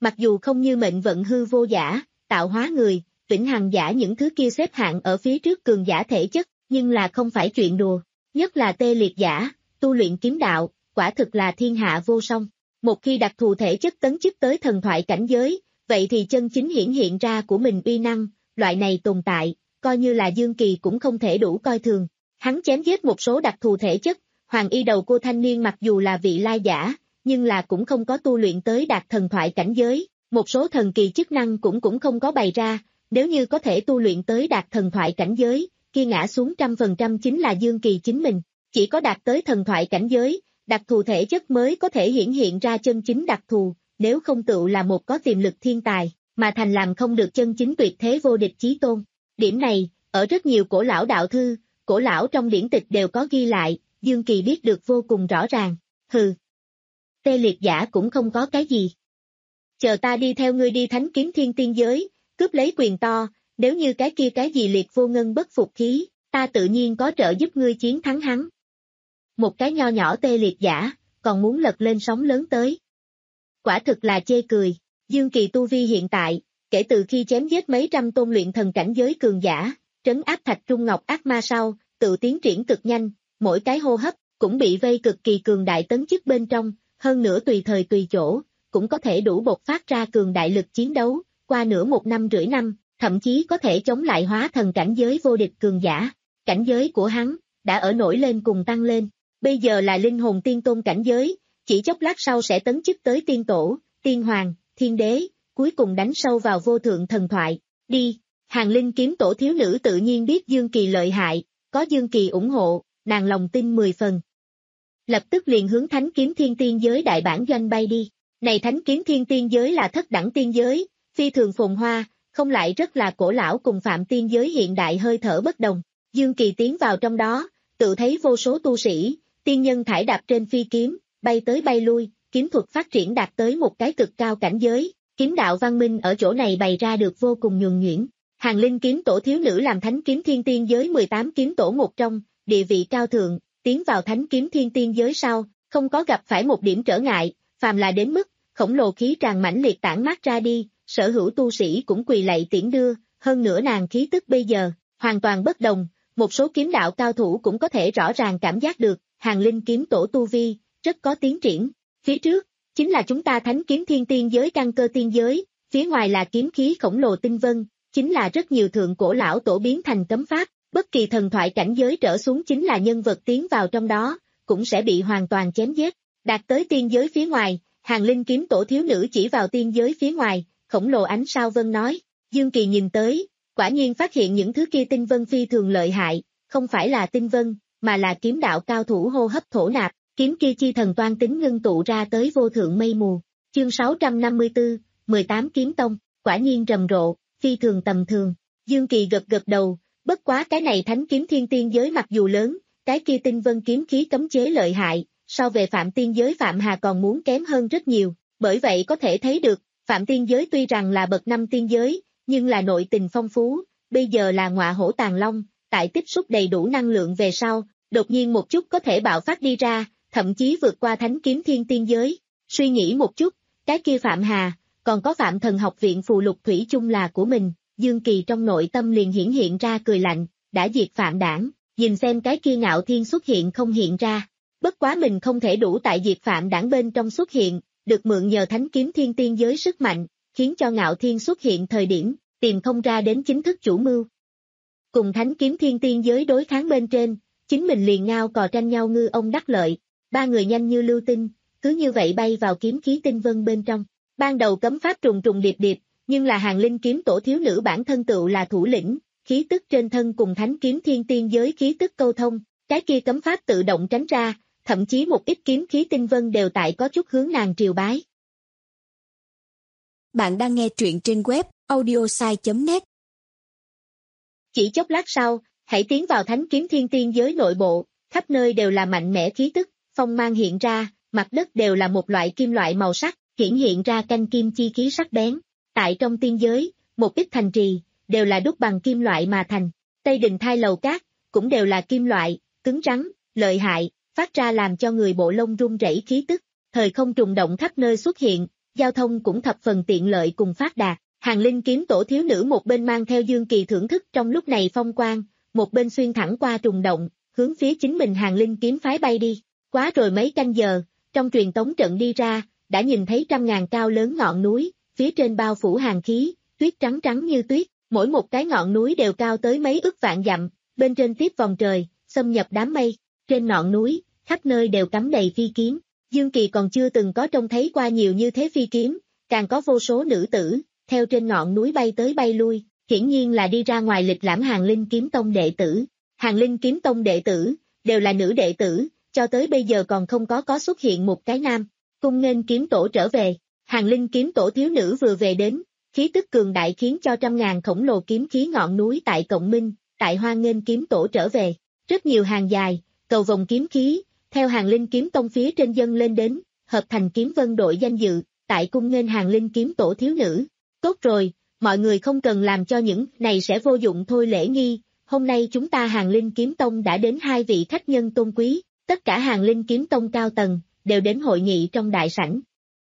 Mặc dù không như mệnh vận hư vô giả, tạo hóa người, vĩnh hằng giả những thứ kia xếp hạng ở phía trước cường giả thể chất, nhưng là không phải chuyện đùa. Nhất là tê liệt giả, tu luyện kiếm đạo, quả thực là thiên hạ vô song. Một khi đặc thù thể chất tấn chức tới thần thoại cảnh giới, vậy thì chân chính hiển hiện ra của mình uy năng, loại này tồn tại, coi như là Dương Kỳ cũng không thể đủ coi thường. Hắn chém giết một số đặc thù thể chất, Hoàng Y Đầu Cô thanh niên mặc dù là vị lai giả, nhưng là cũng không có tu luyện tới đạt thần thoại cảnh giới, một số thần kỳ chức năng cũng cũng không có bày ra, nếu như có thể tu luyện tới đạt thần thoại cảnh giới, kia ngã xuống trăm phần trăm chính là Dương Kỳ chính mình, chỉ có đạt tới thần thoại cảnh giới, đặc thù thể chất mới có thể hiển hiện ra chân chính đặc thù, nếu không tựu là một có tiềm lực thiên tài, mà thành làm không được chân chính tuyệt thế vô địch chí tôn. Điểm này, ở rất nhiều cổ lão đạo thư, cổ lão trong điển tịch đều có ghi lại, Dương Kỳ biết được vô cùng rõ ràng. Hừ. Tê liệt giả cũng không có cái gì. Chờ ta đi theo ngươi đi thánh kiếm thiên tiên giới, cướp lấy quyền to, nếu như cái kia cái gì liệt vô ngân bất phục khí, ta tự nhiên có trợ giúp ngươi chiến thắng hắn. Một cái nho nhỏ tê liệt giả, còn muốn lật lên sóng lớn tới. Quả thực là chê cười, Dương Kỳ tu vi hiện tại, kể từ khi chém giết mấy trăm tôn luyện thần cảnh giới cường giả, trấn áp Thạch Trung Ngọc ác ma sau, tự tiến triển cực nhanh, mỗi cái hô hấp, cũng bị vây cực kỳ cường đại tấn chức bên trong, hơn nữa tùy thời tùy chỗ, cũng có thể đủ bộc phát ra cường đại lực chiến đấu, qua nửa một năm rưỡi năm, thậm chí có thể chống lại hóa thần cảnh giới vô địch cường giả. Cảnh giới của hắn, đã ở nổi lên cùng tăng lên, bây giờ là linh hồn tiên tôn cảnh giới, chỉ chốc lát sau sẽ tấn chức tới tiên tổ, tiên hoàng, thiên đế, cuối cùng đánh sâu vào vô thượng thần thoại. Đi, Hàng Linh kiếm tổ thiếu nữ tự nhiên biết Dương Kỳ lợi hại, có Dương Kỳ ủng hộ, nàng lòng tin mười phần. Lập tức liền hướng thánh kiếm thiên tiên giới đại bản doanh bay đi. Này thánh kiếm thiên tiên giới là thất đẳng tiên giới, phi thường phồn hoa, không lại rất là cổ lão cùng phạm tiên giới hiện đại hơi thở bất đồng. Dương Kỳ tiến vào trong đó, tự thấy vô số tu sĩ, tiên nhân thải đạp trên phi kiếm, bay tới bay lui, kiếm thuật phát triển đạt tới một cái cực cao cảnh giới, kiếm đạo văn minh ở chỗ này bày ra được vô cùng nhuần nhuyễn. Hàng Linh kiếm tổ thiếu nữ làm thánh kiếm thiên tiên giới mười tám kiếm tổ một trong, địa vị cao thượng, tiến vào thánh kiếm thiên tiên giới sau, không có gặp phải một điểm trở ngại, phàm là đến mức, khổng lồ khí tràn mãnh liệt tản mát ra đi, sở hữu tu sĩ cũng quỳ lạy tiễn đưa, hơn nữa nàng khí tức bây giờ, hoàn toàn bất đồng, một số kiếm đạo cao thủ cũng có thể rõ ràng cảm giác được, Hàng Linh kiếm tổ tu vi, rất có tiến triển. Phía trước, chính là chúng ta thánh kiếm thiên tiên giới căn cơ tiên giới, phía ngoài là kiếm khí khổng lồ tinh vân, chính là rất nhiều thượng cổ lão tổ biến thành cấm pháp, bất kỳ thần thoại cảnh giới trở xuống chính là nhân vật tiến vào trong đó, cũng sẽ bị hoàn toàn chém giết. Đạt tới tiên giới phía ngoài, Hàng Linh kiếm tổ thiếu nữ chỉ vào tiên giới phía ngoài, khổng lồ ánh sao vân nói, Dương Kỳ nhìn tới, quả nhiên phát hiện những thứ kia tinh vân phi thường lợi hại, không phải là tinh vân, mà là kiếm đạo cao thủ hô hấp thổ nạp, kiếm kia chi thần toan tính ngưng tụ ra tới vô thượng mây mù. Chương sáu trăm năm mươi tư, mười tám kiếm tông, quả nhiên rầm rộ, phi thường tầm thường. Dương Kỳ gật gật đầu, bất quá cái này thánh kiếm thiên tiên giới mặc dù lớn, cái kia tinh vân kiếm khí cấm chế lợi hại, so về phạm tiên giới Phạm Hà còn muốn kém hơn rất nhiều, bởi vậy có thể thấy được, phạm tiên giới tuy rằng là bậc năm tiên giới, nhưng là nội tình phong phú, bây giờ là ngọa hổ tàng long, tại tiếp xúc đầy đủ năng lượng về sau, đột nhiên một chút có thể bạo phát đi ra, thậm chí vượt qua thánh kiếm thiên tiên giới. Suy nghĩ một chút, cái kia Phạm Hà, còn có Phạm Thần học viện phù lục thủy chung là của mình, Dương Kỳ trong nội tâm liền hiển hiện ra cười lạnh, đã diệt Phạm đảng, nhìn xem cái kia Ngạo Thiên xuất hiện không hiện ra. Bất quá mình không thể đủ tại diệt Phạm đảng bên trong xuất hiện, được mượn nhờ thánh kiếm thiên tiên giới sức mạnh, khiến cho Ngạo Thiên xuất hiện thời điểm, tìm không ra đến chính thức chủ mưu. Cùng thánh kiếm thiên tiên giới đối kháng bên trên, chính mình liền ngao cò tranh nhau ngư ông đắc lợi, ba người nhanh như lưu tinh, cứ như vậy bay vào kiếm khí tinh vân bên trong. Ban đầu cấm pháp trùng trùng điệp điệp, nhưng là Hàng Linh kiếm tổ thiếu nữ bản thân tựu là thủ lĩnh, khí tức trên thân cùng thánh kiếm thiên tiên giới khí tức câu thông, cái kia cấm pháp tự động tránh ra, thậm chí một ít kiếm khí tinh vân đều tại có chút hướng nàng triều bái. Bạn đang nghe truyện trên web audiosai chấm net. Chỉ chốc lát sau, hãy tiến vào thánh kiếm thiên tiên giới nội bộ, khắp nơi đều là mạnh mẽ khí tức, phong mang hiện ra, mặt đất đều là một loại kim loại màu sắc, hiển hiện ra canh kim chi khí sắc bén. Tại trong tiên giới, một ít thành trì, đều là đúc bằng kim loại mà thành, Tây Đình Thai Lầu Cát, cũng đều là kim loại, cứng rắn, lợi hại, phát ra làm cho người bộ lông run rẩy khí tức, thời không trùng động khắp nơi xuất hiện, giao thông cũng thập phần tiện lợi cùng phát đạt. Hàng Linh kiếm tổ thiếu nữ một bên mang theo Dương Kỳ thưởng thức trong lúc này phong quang, một bên xuyên thẳng qua trùng động, hướng phía chính mình Hàng Linh kiếm phái bay đi. Quá rồi mấy canh giờ, trong truyền tống trận đi ra, đã nhìn thấy trăm ngàn cao lớn ngọn núi, phía trên bao phủ hàng khí, tuyết trắng trắng như tuyết, mỗi một cái ngọn núi đều cao tới mấy ức vạn dặm, bên trên tiếp vòng trời, xâm nhập đám mây, trên ngọn núi, khắp nơi đều cắm đầy phi kiếm. Dương Kỳ còn chưa từng có trông thấy qua nhiều như thế phi kiếm, càng có vô số nữ tử, theo trên ngọn núi bay tới bay lui, hiển nhiên là đi ra ngoài lịch lãm Hàng Linh kiếm tông đệ tử. Hàng Linh kiếm tông đệ tử, đều là nữ đệ tử, cho tới bây giờ còn không có có xuất hiện một cái nam. Cung nghênh kiếm tổ trở về, Hàng Linh kiếm tổ thiếu nữ vừa về đến, khí tức cường đại khiến cho trăm ngàn khổng lồ kiếm khí ngọn núi tại cộng minh, tại hoan nghênh kiếm tổ trở về. Rất nhiều hàng dài, cầu vòng kiếm khí, theo Hàng Linh kiếm tông phía trên dâng lên đến, hợp thành kiếm vân đội danh dự, tại cung nghênh Hàng Linh kiếm tổ thiếu nữ. Tốt rồi, mọi người không cần làm cho những này sẽ vô dụng thôi lễ nghi, hôm nay chúng ta Hàng Linh kiếm tông đã đến hai vị khách nhân tôn quý, tất cả Hàng Linh kiếm tông cao tầng, đều đến hội nghị trong đại sảnh.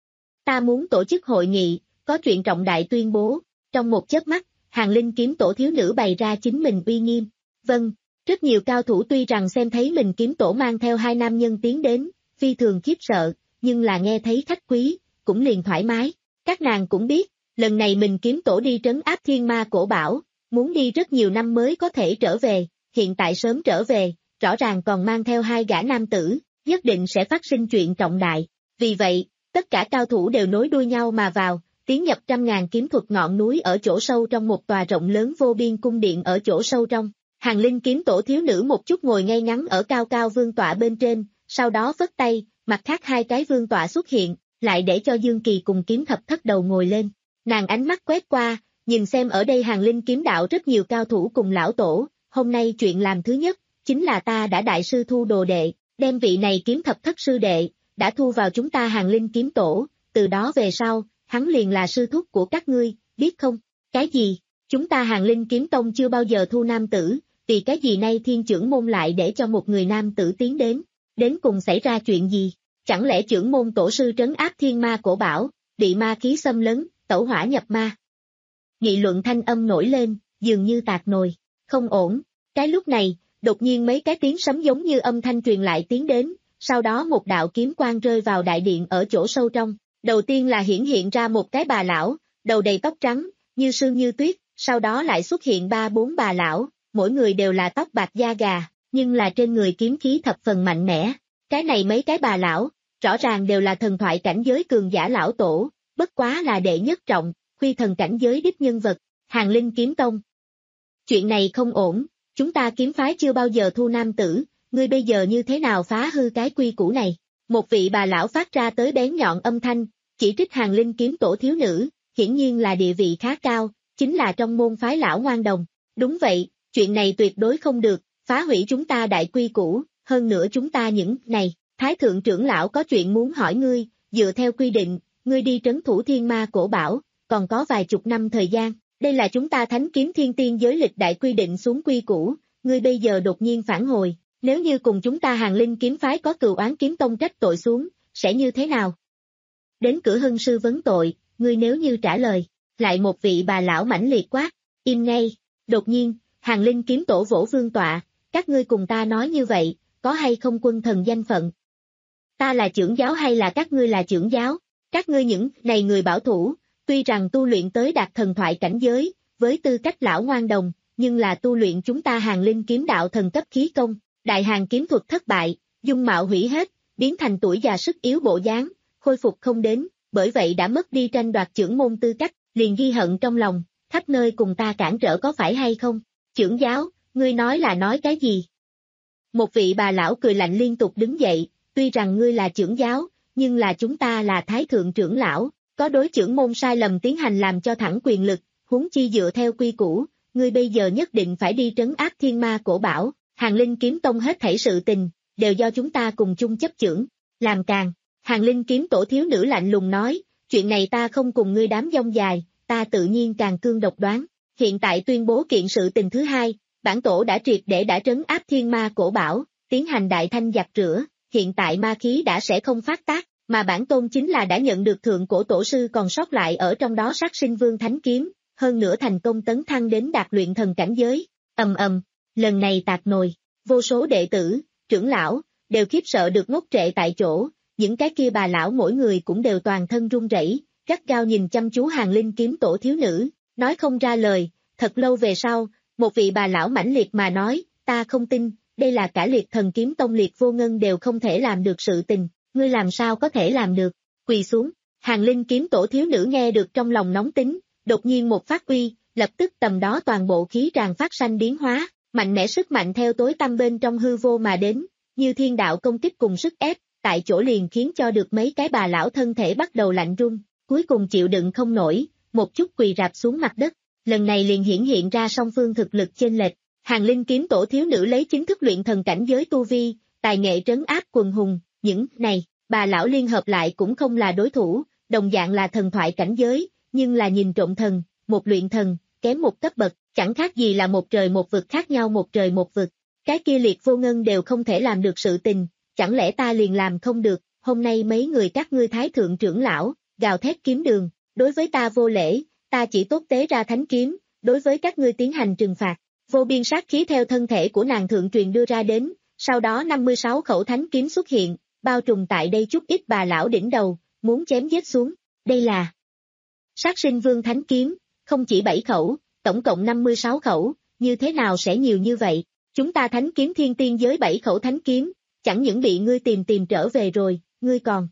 Ta muốn tổ chức hội nghị, có chuyện trọng đại tuyên bố, trong một chớp mắt, Hàng Linh kiếm tổ thiếu nữ bày ra chính mình uy nghiêm. Vâng, rất nhiều cao thủ tuy rằng xem thấy mình kiếm tổ mang theo hai nam nhân tiến đến, phi thường khiếp sợ, nhưng là nghe thấy khách quý, cũng liền thoải mái. Các nàng cũng biết, lần này mình kiếm tổ đi trấn áp thiên ma cổ bảo, muốn đi rất nhiều năm mới có thể trở về, hiện tại sớm trở về, rõ ràng còn mang theo hai gã nam tử, nhất định sẽ phát sinh chuyện trọng đại. Vì vậy, tất cả cao thủ đều nối đuôi nhau mà vào, tiến nhập trăm ngàn kiếm thuật ngọn núi ở chỗ sâu trong một tòa rộng lớn vô biên cung điện ở chỗ sâu trong. Hàng Linh kiếm tổ thiếu nữ một chút ngồi ngay ngắn ở cao cao vương tọa bên trên, sau đó phất tay, mặt khác hai cái vương tọa xuất hiện, lại để cho Dương Kỳ cùng kiếm thập thất đầu ngồi lên. Nàng ánh mắt quét qua, nhìn xem ở đây Hàng Linh kiếm đạo rất nhiều cao thủ cùng lão tổ, hôm nay chuyện làm thứ nhất, chính là ta đã đại sư thu đồ đệ, đem vị này kiếm thập thất sư đệ, đã thu vào chúng ta Hàng Linh kiếm tổ, từ đó về sau, hắn liền là sư thúc của các ngươi, biết không? Cái gì? Chúng ta Hàng Linh kiếm tông chưa bao giờ thu nam tử, vì cái gì nay thiên trưởng môn lại để cho một người nam tử tiến đến, đến cùng xảy ra chuyện gì? Chẳng lẽ trưởng môn tổ sư trấn áp thiên ma cổ bảo, bị ma khí xâm lấn, tẩu hỏa nhập ma? Nghị luận thanh âm nổi lên, dường như tạc nồi, không ổn. Cái lúc này, đột nhiên mấy cái tiếng sấm giống như âm thanh truyền lại tiến đến, sau đó một đạo kiếm quang rơi vào đại điện ở chỗ sâu trong. Đầu tiên là hiển hiện ra một cái bà lão, đầu đầy tóc trắng, như sương như tuyết, sau đó lại xuất hiện ba bốn bà lão, mỗi người đều là tóc bạc da gà, nhưng là trên người kiếm khí thập phần mạnh mẽ. Cái này mấy cái bà lão, rõ ràng đều là thần thoại cảnh giới cường giả lão tổ, bất quá là đệ nhất trọng, khuy thần cảnh giới đích nhân vật, Hàng Linh kiếm tông. Chuyện này không ổn, chúng ta kiếm phái chưa bao giờ thu nam tử, ngươi bây giờ như thế nào phá hư cái quy củ này? Một vị bà lão phát ra tới bén nhọn âm thanh, chỉ trích Hàng Linh kiếm tổ thiếu nữ, hiển nhiên là địa vị khá cao, chính là trong môn phái lão ngoan đồng. Đúng vậy, chuyện này tuyệt đối không được, phá hủy chúng ta đại quy củ, hơn nữa chúng ta những này, Thái thượng trưởng lão có chuyện muốn hỏi ngươi, dựa theo quy định, ngươi đi trấn thủ thiên ma cổ bảo, còn có vài chục năm thời gian, đây là chúng ta thánh kiếm thiên tiên giới lịch đại quy định xuống quy củ, ngươi bây giờ đột nhiên phản hồi, nếu như cùng chúng ta Hàng Linh kiếm phái có cừu oán kiếm tông trách tội xuống, sẽ như thế nào? Đến cửa hân sư vấn tội, ngươi nếu như trả lời, lại một vị bà lão mãnh liệt quát, im ngay. Đột nhiên, Hàng Linh kiếm tổ vỗ vương tọa, các ngươi cùng ta nói như vậy, có hay không quân thần danh phận? Ta là trưởng giáo hay là các ngươi là trưởng giáo? Các ngươi những này người bảo thủ, tuy rằng tu luyện tới đạt thần thoại cảnh giới, với tư cách lão ngoan đồng, nhưng là tu luyện chúng ta Hàng Linh kiếm đạo thần cấp khí công, đại hàng kiếm thuật thất bại, dung mạo hủy hết, biến thành tuổi già sức yếu bộ dáng, khôi phục không đến, bởi vậy đã mất đi tranh đoạt trưởng môn tư cách, liền ghi hận trong lòng, khắp nơi cùng ta cản trở có phải hay không? Trưởng giáo, ngươi nói là nói cái gì? Một vị bà lão cười lạnh liên tục đứng dậy, tuy rằng ngươi là trưởng giáo, nhưng là chúng ta là thái thượng trưởng lão, có đối trưởng môn sai lầm tiến hành làm cho thẳng quyền lực, huống chi dựa theo quy củ, ngươi bây giờ nhất định phải đi trấn áp thiên ma cổ bảo, Hàng Linh kiếm tông hết thảy sự tình, đều do chúng ta cùng chung chấp chưởng, làm càng. Hàng Linh kiếm tổ thiếu nữ lạnh lùng nói, chuyện này ta không cùng ngươi đám dông dài, ta tự nhiên càng cương độc đoán. Hiện tại tuyên bố kiện sự tình thứ hai, bản tổ đã triệt để đã trấn áp thiên ma cổ bảo, tiến hành đại thanh giặt rửa, hiện tại ma khí đã sẽ không phát tác, mà bản tôn chính là đã nhận được thượng cổ tổ sư còn sót lại ở trong đó sát sinh vương thánh kiếm, hơn nữa thành công tấn thăng đến đạt luyện thần cảnh giới. Ầm ầm, lần này tạc nồi, vô số đệ tử, trưởng lão, đều khiếp sợ được ngốc trệ tại chỗ, những cái kia bà lão mỗi người cũng đều toàn thân run rẩy, gắt gao nhìn chăm chú Hàng Linh kiếm tổ thiếu nữ, nói không ra lời. Thật lâu về sau, một vị bà lão mãnh liệt mà nói, ta không tin, đây là cả Liệt Thần Kiếm Tông Liệt Vô Ngân đều không thể làm được sự tình, ngươi làm sao có thể làm được, quỳ xuống. Hàng Linh kiếm tổ thiếu nữ nghe được trong lòng nóng tính, đột nhiên một phát uy, lập tức tầm đó toàn bộ khí tràn phát sanh biến hóa, mạnh mẽ sức mạnh theo tối tăm bên trong hư vô mà đến, như thiên đạo công kích cùng sức ép, tại chỗ liền khiến cho được mấy cái bà lão thân thể bắt đầu lạnh run, cuối cùng chịu đựng không nổi, một chút quỳ rạp xuống mặt đất. Lần này liền hiển hiện ra song phương thực lực chênh lệch. Hàng Linh kiếm tổ thiếu nữ lấy chính thức luyện thần cảnh giới tu vi, tài nghệ trấn áp quần hùng, những này, bà lão liên hợp lại cũng không là đối thủ, đồng dạng là thần thoại cảnh giới, nhưng là nhìn trộm thần, một luyện thần, kém một cấp bậc, chẳng khác gì là một trời một vực khác nhau một trời một vực. Cái kia Liệt Vô Ngân đều không thể làm được sự tình, chẳng lẽ ta liền làm không được, hôm nay mấy người các ngươi thái thượng trưởng lão, gào thét kiếm đường, đối với ta vô lễ, ta chỉ tốt tế ra thánh kiếm, đối với các ngươi tiến hành trừng phạt. Vô biên sát khí theo thân thể của nàng thượng truyền đưa ra đến, sau đó năm mươi sáu khẩu thánh kiếm xuất hiện, bao trùm tại đây chút ít bà lão đỉnh đầu, muốn chém giết xuống. Đây là sát sinh vương thánh kiếm, không chỉ bảy khẩu, tổng cộng năm mươi sáu khẩu, như thế nào sẽ nhiều như vậy? Chúng ta thánh kiếm thiên tiên giới bảy khẩu thánh kiếm, chẳng những bị ngươi tìm tìm trở về rồi, ngươi còn.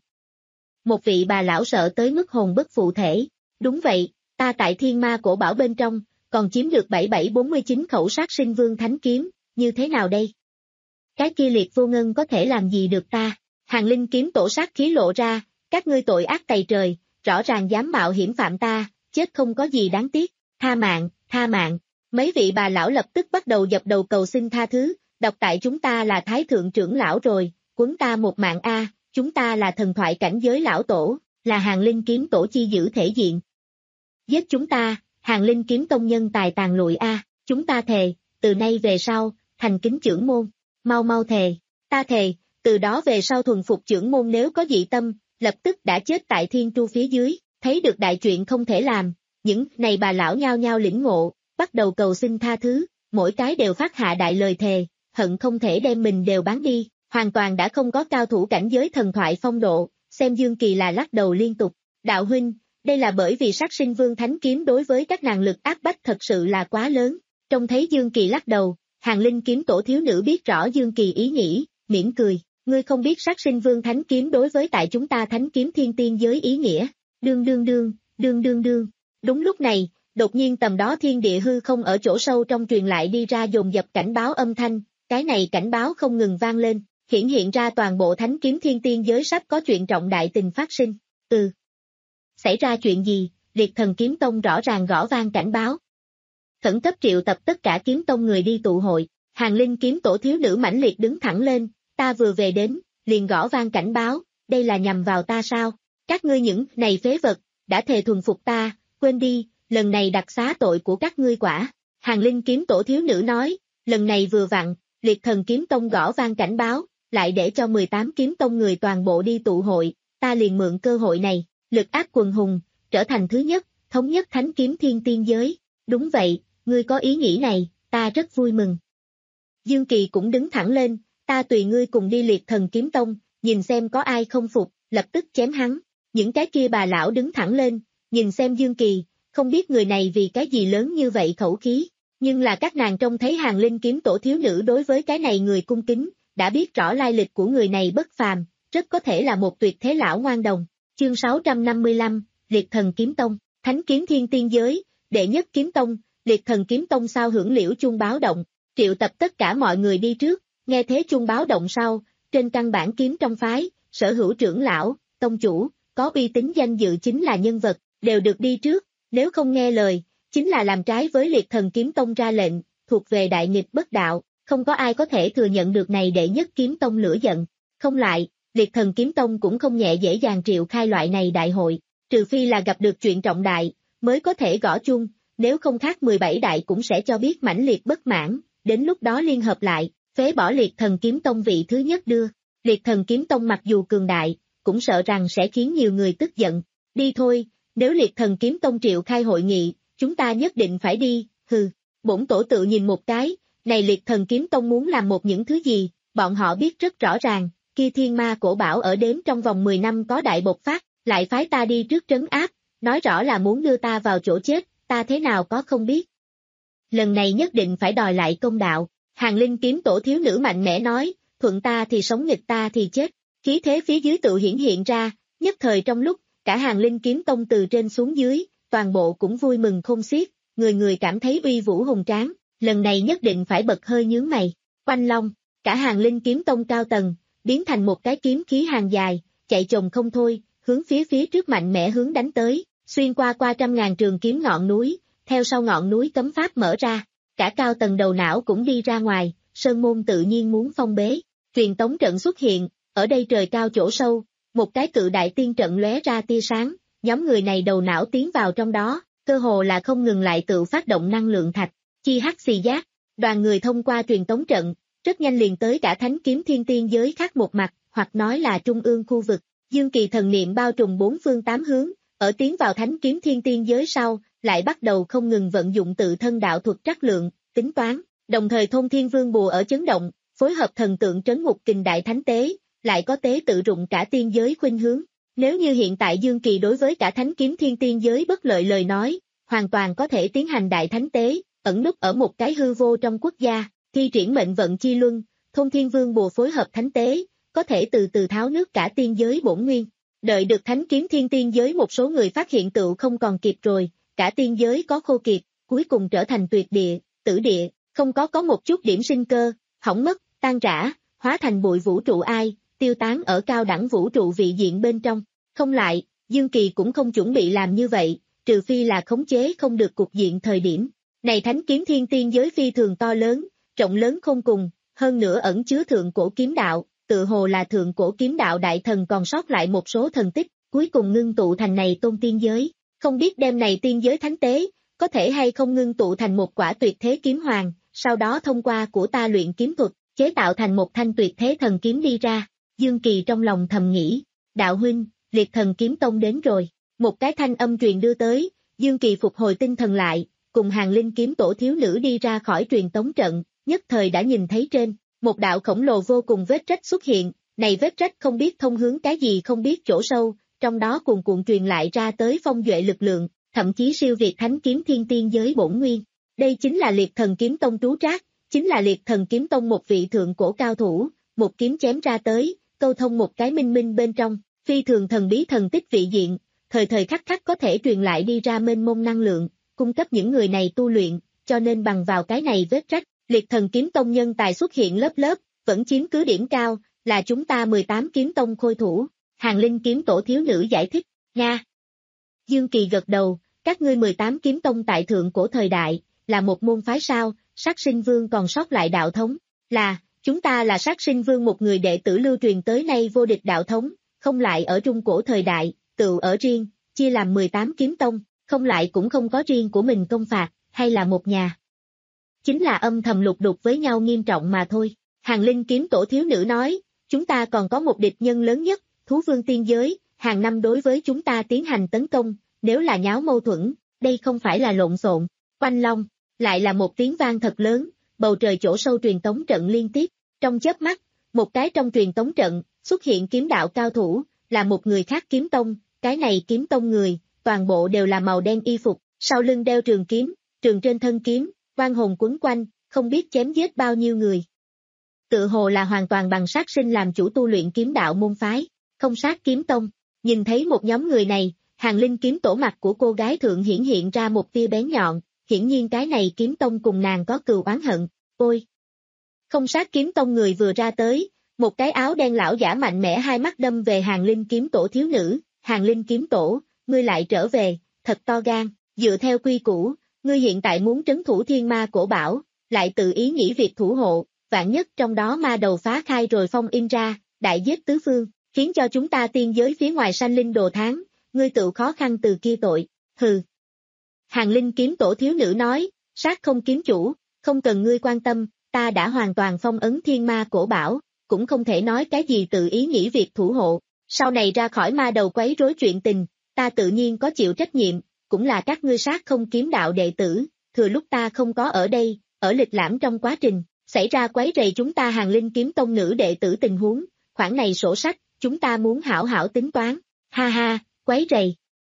Một vị bà lão sợ tới mức hồn bất phụ thể. Đúng vậy, ta tại thiên ma cổ bảo bên trong, còn chiếm được bảy bảy bốn mươi chín khẩu sát sinh vương thánh kiếm, như thế nào đây? Cái kia Liệt Vô Ngân có thể làm gì được ta? Hàng Linh kiếm tổ sát khí lộ ra, các ngươi tội ác tày trời, rõ ràng dám mạo hiểm phạm ta, chết không có gì đáng tiếc, tha mạng, tha mạng. Mấy vị bà lão lập tức bắt đầu dập đầu cầu xin tha thứ, đọc tại chúng ta là thái thượng trưởng lão rồi, quấn ta một mạng a, chúng ta là thần thoại cảnh giới lão tổ, là Hàng Linh kiếm tổ chi giữ thể diện. Giết chúng ta, Hàng Linh kiếm tông nhân tài tàn lụi a, chúng ta thề, từ nay về sau, thành kính trưởng môn, mau mau thề, ta thề, từ đó về sau thuần phục trưởng môn nếu có dị tâm, lập tức đã chết tại thiên tru phía dưới, thấy được đại chuyện không thể làm, những này bà lão nhao nhao lĩnh ngộ, bắt đầu cầu xin tha thứ, mỗi cái đều phát hạ đại lời thề, hận không thể đem mình đều bán đi, hoàn toàn đã không có cao thủ cảnh giới thần thoại phong độ, xem Dương Kỳ là lắc đầu liên tục, đạo huynh, đây là bởi vì sát sinh vương thánh kiếm đối với các nàng lực áp bách thật sự là quá lớn, trông thấy Dương Kỳ lắc đầu, Hàng Linh kiếm tổ thiếu nữ biết rõ Dương Kỳ ý nghĩ, mỉm cười, ngươi không biết sát sinh vương thánh kiếm đối với tại chúng ta thánh kiếm thiên tiên giới ý nghĩa, đương đương đương, đương đương đương, đúng lúc này, đột nhiên tầm đó thiên địa hư không ở chỗ sâu trong truyền lại đi ra dồn dập cảnh báo âm thanh, cái này cảnh báo không ngừng vang lên, hiển hiện ra toàn bộ thánh kiếm thiên tiên giới sắp có chuyện trọng đại tình phát sinh, ừ. Xảy ra chuyện gì, Liệt Thần Kiếm Tông rõ ràng gõ vang cảnh báo. Khẩn cấp triệu tập tất cả kiếm tông người đi tụ hội, Hàng Linh kiếm tổ thiếu nữ mãnh liệt đứng thẳng lên, ta vừa về đến, liền gõ vang cảnh báo, đây là nhằm vào ta sao? Các ngươi những này phế vật, đã thề thuần phục ta, quên đi, lần này đặc xá tội của các ngươi quả. Hàng Linh kiếm tổ thiếu nữ nói, lần này vừa vặn, Liệt Thần Kiếm Tông gõ vang cảnh báo, lại để cho mười tám kiếm tông người toàn bộ đi tụ hội, ta liền mượn cơ hội này, lực áp quần hùng, trở thành thứ nhất, thống nhất thánh kiếm thiên tiên giới. Đúng vậy, ngươi có ý nghĩ này, ta rất vui mừng. Dương Kỳ cũng đứng thẳng lên, ta tùy ngươi cùng đi Liệt Thần Kiếm Tông, nhìn xem có ai không phục, lập tức chém hắn. Những cái kia bà lão đứng thẳng lên, nhìn xem Dương Kỳ, không biết người này vì cái gì lớn như vậy khẩu khí, nhưng là các nàng trông thấy Hàng Linh kiếm tổ thiếu nữ đối với cái này người cung kính, đã biết rõ lai lịch của người này bất phàm, rất có thể là một tuyệt thế lão ngoan đồng. Chương sáu trăm năm mươi lăm, Liệt Thần Kiếm Tông, Thánh kiếm thiên tiên giới, đệ nhất kiếm tông, Liệt Thần Kiếm Tông sao hưởng liễu chuông báo động, triệu tập tất cả mọi người đi trước, nghe thế chuông báo động sau, trên căn bản kiếm trong phái, sở hữu trưởng lão, tông chủ, có uy tín danh dự chính là nhân vật, đều được đi trước, nếu không nghe lời, chính là làm trái với Liệt Thần Kiếm Tông ra lệnh, thuộc về đại nghịch bất đạo, không có ai có thể thừa nhận được này đệ nhất kiếm tông lửa giận, không lại. Liệt Thần Kiếm Tông cũng không nhẹ dễ dàng triệu khai loại này đại hội, trừ phi là gặp được chuyện trọng đại, mới có thể gõ chung, nếu không khác mười bảy đại cũng sẽ cho biết mãnh liệt bất mãn, đến lúc đó liên hợp lại, phế bỏ Liệt Thần Kiếm Tông vị thứ nhất đưa. Liệt Thần Kiếm Tông mặc dù cường đại, cũng sợ rằng sẽ khiến nhiều người tức giận. Đi thôi, nếu Liệt Thần Kiếm Tông triệu khai hội nghị, chúng ta nhất định phải đi, hừ. Bổn tổ tự nhìn một cái, này Liệt Thần Kiếm Tông muốn làm một những thứ gì, bọn họ biết rất rõ ràng, kia thiên ma cổ bảo ở đếm trong vòng mười năm có đại bộc phát, lại phái ta đi trước trấn áp, nói rõ là muốn đưa ta vào chỗ chết, ta thế nào có không biết. Lần này nhất định phải đòi lại công đạo, Hàng Linh kiếm tổ thiếu nữ mạnh mẽ nói, thuận ta thì sống nghịch ta thì chết, khí thế phía dưới tự hiển hiện ra, nhất thời trong lúc, cả Hàng Linh kiếm tông từ trên xuống dưới, toàn bộ cũng vui mừng khôn xiết, người người cảm thấy uy vũ hùng tráng, lần này nhất định phải bật hơi nhướng mày, Oanh Long, cả Hàng Linh kiếm tông cao tầng, biến thành một cái kiếm khí hàng dài, chạy chồng không thôi, hướng phía phía trước mạnh mẽ hướng đánh tới, xuyên qua qua trăm ngàn trường kiếm ngọn núi, theo sau ngọn núi cấm pháp mở ra, cả cao tầng đầu não cũng đi ra ngoài, sơn môn tự nhiên muốn phong bế, truyền tống trận xuất hiện, ở đây trời cao chỗ sâu, một cái cự đại tiên trận lóe ra tia sáng, nhóm người này đầu não tiến vào trong đó, cơ hồ là không ngừng lại tự phát động năng lượng thạch, chi hắc xì giác, đoàn người thông qua truyền tống trận, rất nhanh liền tới cả thánh kiếm thiên tiên giới khác một mặt, hoặc nói là trung ương khu vực, dương kỳ thần niệm bao trùm bốn phương tám hướng, ở tiến vào thánh kiếm thiên tiên giới sau, lại bắt đầu không ngừng vận dụng tự thân đạo thuật trắc lượng, tính toán, đồng thời thôn thiên vương bùa ở chấn động, phối hợp thần tượng trấn ngục kình đại thánh tế, lại có tế tự dụng cả tiên giới khuynh hướng. Nếu như hiện tại Dương Kỳ đối với cả thánh kiếm thiên tiên giới bất lợi lời nói, hoàn toàn có thể tiến hành đại thánh tế, ẩn núp ở một cái hư vô trong quốc gia, thi triển mệnh vận chi luân, thôn thiên vương bùa phối hợp thánh tế, có thể từ từ tháo nước cả tiên giới bổn nguyên. Đợi được thánh kiếm thiên tiên giới một số người phát hiện tựu không còn kịp rồi, cả tiên giới có khô kiệt, cuối cùng trở thành tuyệt địa, tử địa, không có có một chút điểm sinh cơ, hỏng mất, tan rã, hóa thành bụi vũ trụ ai, tiêu tán ở cao đẳng vũ trụ vị diện bên trong. Không lại, Dương Kỳ cũng không chuẩn bị làm như vậy, trừ phi là khống chế không được cục diện thời điểm. Này thánh kiếm thiên tiên giới phi thường to lớn, rộng lớn không cùng, hơn nữa ẩn chứa thượng cổ kiếm đạo, tự hồ là thượng cổ kiếm đạo đại thần còn sót lại một số thần tích, cuối cùng ngưng tụ thành này tôn tiên giới. Không biết đêm này tiên giới thánh tế, có thể hay không ngưng tụ thành một quả tuyệt thế kiếm hoàng, sau đó thông qua của ta luyện kiếm thuật, chế tạo thành một thanh tuyệt thế thần kiếm đi ra. Dương Kỳ trong lòng thầm nghĩ, đạo huynh, Liệt Thần Kiếm Tông đến rồi, một cái thanh âm truyền đưa tới, Dương Kỳ phục hồi tinh thần lại, cùng Hàng Linh kiếm tổ thiếu nữ đi ra khỏi truyền tống trận, nhất thời đã nhìn thấy trên, một đạo khổng lồ vô cùng vết rách xuất hiện, này vết rách không biết thông hướng cái gì không biết chỗ sâu, trong đó cuồn cuộn truyền lại ra tới phong duệ lực lượng, thậm chí siêu việt thánh kiếm thiên tiên giới bổn nguyên. Đây chính là Liệt Thần Kiếm Tông trú trác, chính là Liệt Thần Kiếm Tông một vị thượng cổ cao thủ, một kiếm chém ra tới, câu thông một cái minh minh bên trong, phi thường thần bí thần tích vị diện, thời thời khắc khắc có thể truyền lại đi ra mênh mông năng lượng, cung cấp những người này tu luyện, cho nên bằng vào cái này vết rách, Liệt Thần Kiếm Tông nhân tài xuất hiện lớp lớp, vẫn chiếm cứ điểm cao, là chúng ta mười tám kiếm tông khôi thủ. Hàng Linh kiếm tổ thiếu nữ giải thích, nha. Dương Kỳ gật đầu, các ngươi mười tám kiếm tông tại thượng cổ thời đại, là một môn phái sao, Sát Sinh Vương còn sót lại đạo thống, là, chúng ta là Sát Sinh Vương một người đệ tử lưu truyền tới nay vô địch đạo thống, không lại ở trung cổ thời đại, tự ở riêng, chia làm mười tám kiếm tông, không lại cũng không có riêng của mình công phạt, hay là một nhà. Chính là âm thầm lục đục với nhau nghiêm trọng mà thôi. Hàng Linh kiếm tổ thiếu nữ nói, chúng ta còn có một địch nhân lớn nhất, thú vương tiên giới, hàng năm đối với chúng ta tiến hành tấn công, nếu là nháo mâu thuẫn, đây không phải là lộn xộn. Oanh Long, lại là một tiếng vang thật lớn, bầu trời chỗ sâu truyền tống trận liên tiếp, trong chớp mắt, một cái trong truyền tống trận, xuất hiện kiếm đạo cao thủ, là một người khác kiếm tông, cái này kiếm tông người, toàn bộ đều là màu đen y phục, sau lưng đeo trường kiếm, trường trên thân kiếm, oan hồn quấn quanh, không biết chém giết bao nhiêu người. Tự hồ là hoàn toàn bằng sát sinh làm chủ tu luyện kiếm đạo môn phái, không sát kiếm tông. Nhìn thấy một nhóm người này, Hàng Linh kiếm tổ mặt của cô gái thượng hiển hiện ra một tia bén nhọn, hiển nhiên cái này kiếm tông cùng nàng có cừu oán hận. Ôi! Không sát kiếm tông người vừa ra tới, một cái áo đen lão giả mạnh mẽ hai mắt đâm về Hàng Linh kiếm tổ thiếu nữ. Hàng Linh kiếm tổ, ngươi lại trở về, thật to gan, dựa theo quy củ, ngươi hiện tại muốn trấn thủ thiên ma cổ bảo, lại tự ý nghĩ việc thủ hộ, vạn nhất trong đó ma đầu phá khai rồi phong in ra, đại giết tứ phương, khiến cho chúng ta tiên giới phía ngoài sanh linh đồ tháng, ngươi tự khó khăn từ kia tội, hừ. Hàng Linh kiếm tổ thiếu nữ nói, sát không kiếm chủ, không cần ngươi quan tâm, ta đã hoàn toàn phong ấn thiên ma cổ bảo, cũng không thể nói cái gì tự ý nghĩ việc thủ hộ, Sau này ra khỏi ma đầu quấy rối chuyện tình, ta tự nhiên có chịu trách nhiệm, cũng là các ngươi sát không kiếm đạo đệ tử, thừa lúc ta không có ở đây, ở lịch lãm trong quá trình, xảy ra quấy rầy chúng ta Hàng Linh kiếm tông nữ đệ tử tình huống, khoản này sổ sách, chúng ta muốn hảo hảo tính toán, ha ha, quấy rầy.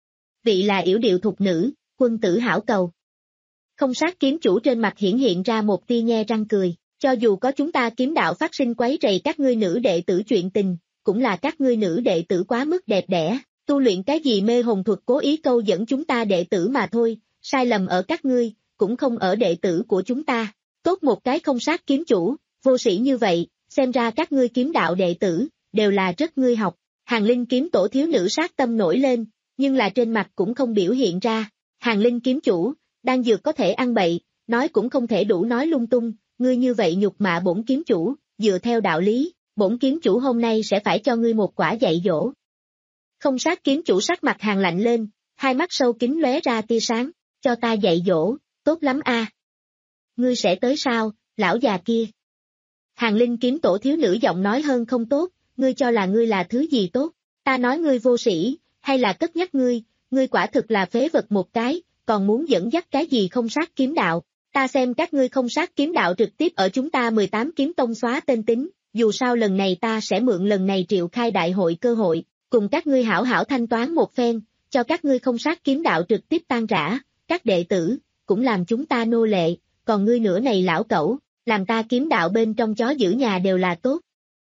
Vị là yểu điệu thục nữ, quân tử hảo cầu. Không sát kiếm chủ trên mặt hiển hiện ra một tia nhe răng cười, cho dù có chúng ta kiếm đạo phát sinh quấy rầy các ngươi nữ đệ tử chuyện tình, cũng là các ngươi nữ đệ tử quá mức đẹp đẽ, tu luyện cái gì mê hồn thuật cố ý câu dẫn chúng ta đệ tử mà thôi, sai lầm ở các ngươi, cũng không ở đệ tử của chúng ta. Tốt một cái không sát kiếm chủ, vô sĩ như vậy, xem ra các ngươi kiếm đạo đệ tử, đều là rất ngươi học. Hàng Linh kiếm tổ thiếu nữ sát tâm nổi lên, nhưng là trên mặt cũng không biểu hiện ra. Hàng Linh kiếm chủ, đang dược có thể ăn bậy, nói cũng không thể đủ nói lung tung, ngươi như vậy nhục mạ bổn kiếm chủ, dựa theo đạo lý, bổn kiếm chủ hôm nay sẽ phải cho ngươi một quả dạy dỗ. Không sát kiếm chủ sắc mặt hàng lạnh lên, hai mắt sâu kín lóe ra tia sáng, cho ta dạy dỗ, tốt lắm a. Ngươi sẽ tới sao, lão già kia? Hàng Linh kiếm tổ thiếu nữ giọng nói hơn không tốt, ngươi cho là ngươi là thứ gì tốt, ta nói ngươi vô sĩ, hay là cất nhắc ngươi, ngươi quả thực là phế vật một cái, còn muốn dẫn dắt cái gì không sát kiếm đạo, ta xem các ngươi không sát kiếm đạo trực tiếp ở chúng ta mười tám kiếm tông xóa tên tính, dù sao lần này ta sẽ mượn lần này triệu khai đại hội cơ hội, cùng các ngươi hảo hảo thanh toán một phen, cho các ngươi không sát kiếm đạo trực tiếp tan rã, các đệ tử, cũng làm chúng ta nô lệ, còn ngươi nữa này lão cẩu, làm ta kiếm đạo bên trong chó giữ nhà đều là tốt.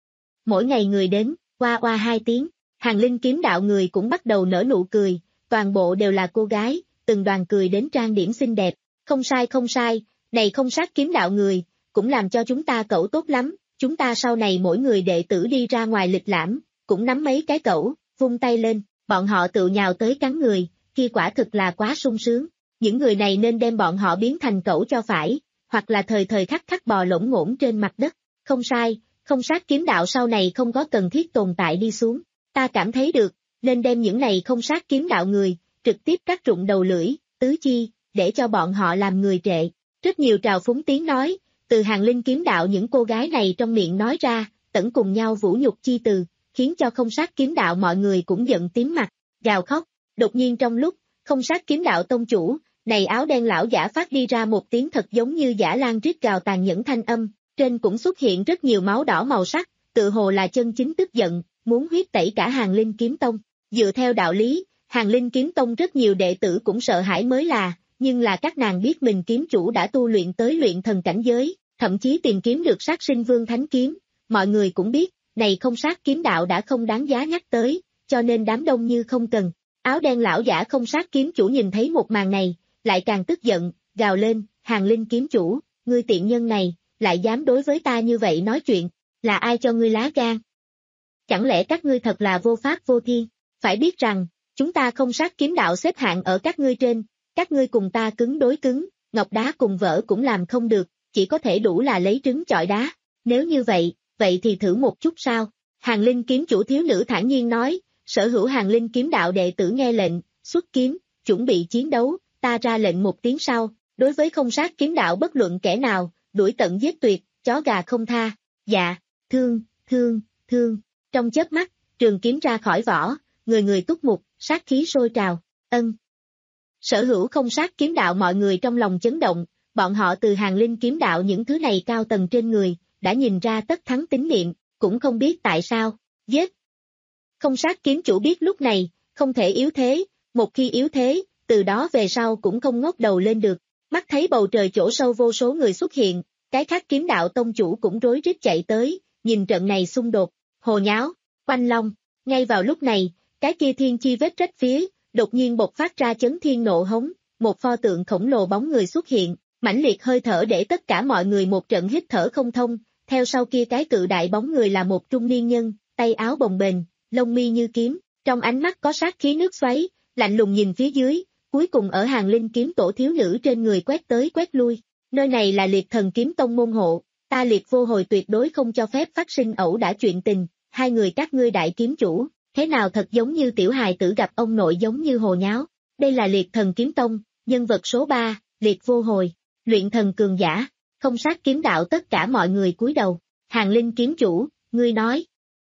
Mỗi ngày người đến, qua qua hai tiếng, Hàng Linh kiếm đạo người cũng bắt đầu nở nụ cười, toàn bộ đều là cô gái, từng đoàn cười đến trang điểm xinh đẹp, không sai không sai, này không sát kiếm đạo người, cũng làm cho chúng ta cẩu tốt lắm, chúng ta sau này mỗi người đệ tử đi ra ngoài lịch lãm, cũng nắm mấy cái cẩu, vung tay lên, bọn họ tự nhào tới cắn người, kia quả thực là quá sung sướng, những người này nên đem bọn họ biến thành cẩu cho phải, hoặc là thời thời khắc khắc bò lổn ngổn trên mặt đất, không sai, không sát kiếm đạo sau này không có cần thiết tồn tại đi xuống, ta cảm thấy được, nên đem những này không sát kiếm đạo người, trực tiếp cắt rụng đầu lưỡi, tứ chi, để cho bọn họ làm người trệ. Rất nhiều trào phúng tiếng nói, từ Hàng Linh kiếm đạo những cô gái này trong miệng nói ra, tẫn cùng nhau vũ nhục chi từ, khiến cho không sát kiếm đạo mọi người cũng giận tím mặt, gào khóc. Đột nhiên trong lúc, không sát kiếm đạo tông chủ, này áo đen lão giả phát đi ra một tiếng thật giống như giả lan rít gào tàn nhẫn thanh âm, trên cũng xuất hiện rất nhiều máu đỏ màu sắc, tự hồ là chân chính tức giận, muốn huyết tẩy cả Hàng Linh kiếm tông. Dựa theo đạo lý, Hàng Linh kiếm tông rất nhiều đệ tử cũng sợ hãi mới là, nhưng là các nàng biết mình kiếm chủ đã tu luyện tới luyện thần cảnh giới, thậm chí tìm kiếm được sát sinh vương thánh kiếm, mọi người cũng biết, này không sát kiếm đạo đã không đáng giá nhắc tới, cho nên đám đông như không cần. Áo đen lão giả không sát kiếm chủ nhìn thấy một màn này, lại càng tức giận, gào lên, Hàng Linh kiếm chủ, ngươi tiện nhân này, lại dám đối với ta như vậy nói chuyện, là ai cho ngươi lá gan? Chẳng lẽ các ngươi thật là vô pháp vô thiên, phải biết rằng, chúng ta không sát kiếm đạo xếp hạng ở các ngươi trên, các ngươi cùng ta cứng đối cứng, ngọc đá cùng vỡ cũng làm không được, chỉ có thể đủ là lấy trứng chọi đá, nếu như vậy, vậy thì thử một chút sao? Hàng Linh kiếm chủ thiếu nữ thản nhiên nói, sở hữu Hàng Linh kiếm đạo đệ tử nghe lệnh, xuất kiếm, chuẩn bị chiến đấu, ta ra lệnh một tiếng sau, đối với không sát kiếm đạo bất luận kẻ nào, đuổi tận giết tuyệt, chó gà không tha, dạ, thương, thương, thương, trong chớp mắt, trường kiếm ra khỏi vỏ, người người túc mục, sát khí sôi trào, ân. Sở hữu không sát kiếm đạo mọi người trong lòng chấn động, bọn họ từ Hàng Linh kiếm đạo những thứ này cao tầng trên người, đã nhìn ra tất thắng tín niệm, cũng không biết tại sao, giết. Không sát kiếm chủ biết lúc này, không thể yếu thế, một khi yếu thế, từ đó về sau cũng không ngóc đầu lên được, mắt thấy bầu trời chỗ sâu vô số người xuất hiện, cái khác kiếm đạo tông chủ cũng rối rít chạy tới, nhìn trận này xung đột, hồ nháo, oanh long, ngay vào lúc này, cái kia thiên chi vết rách phía, đột nhiên bộc phát ra chấn thiên nộ hống, một pho tượng khổng lồ bóng người xuất hiện, mãnh liệt hơi thở để tất cả mọi người một trận hít thở không thông, theo sau kia cái cự đại bóng người là một trung niên nhân, tay áo bồng bềnh, lông mi như kiếm, trong ánh mắt có sát khí nước xoáy, lạnh lùng nhìn phía dưới, cuối cùng ở Hàng Linh kiếm tổ thiếu nữ trên người quét tới quét lui, nơi này là Liệt Thần kiếm tông môn hộ, ta Liệt Vô Hồi tuyệt đối không cho phép phát sinh ẩu đả chuyện tình, hai người các ngươi đại kiếm chủ, thế nào thật giống như tiểu hài tử gặp ông nội giống như hồ nháo, đây là Liệt Thần kiếm tông, nhân vật số ba, Liệt Vô Hồi, luyện thần cường giả, không sát kiếm đạo tất cả mọi người cúi đầu, Hàng Linh kiếm chủ, ngươi nói.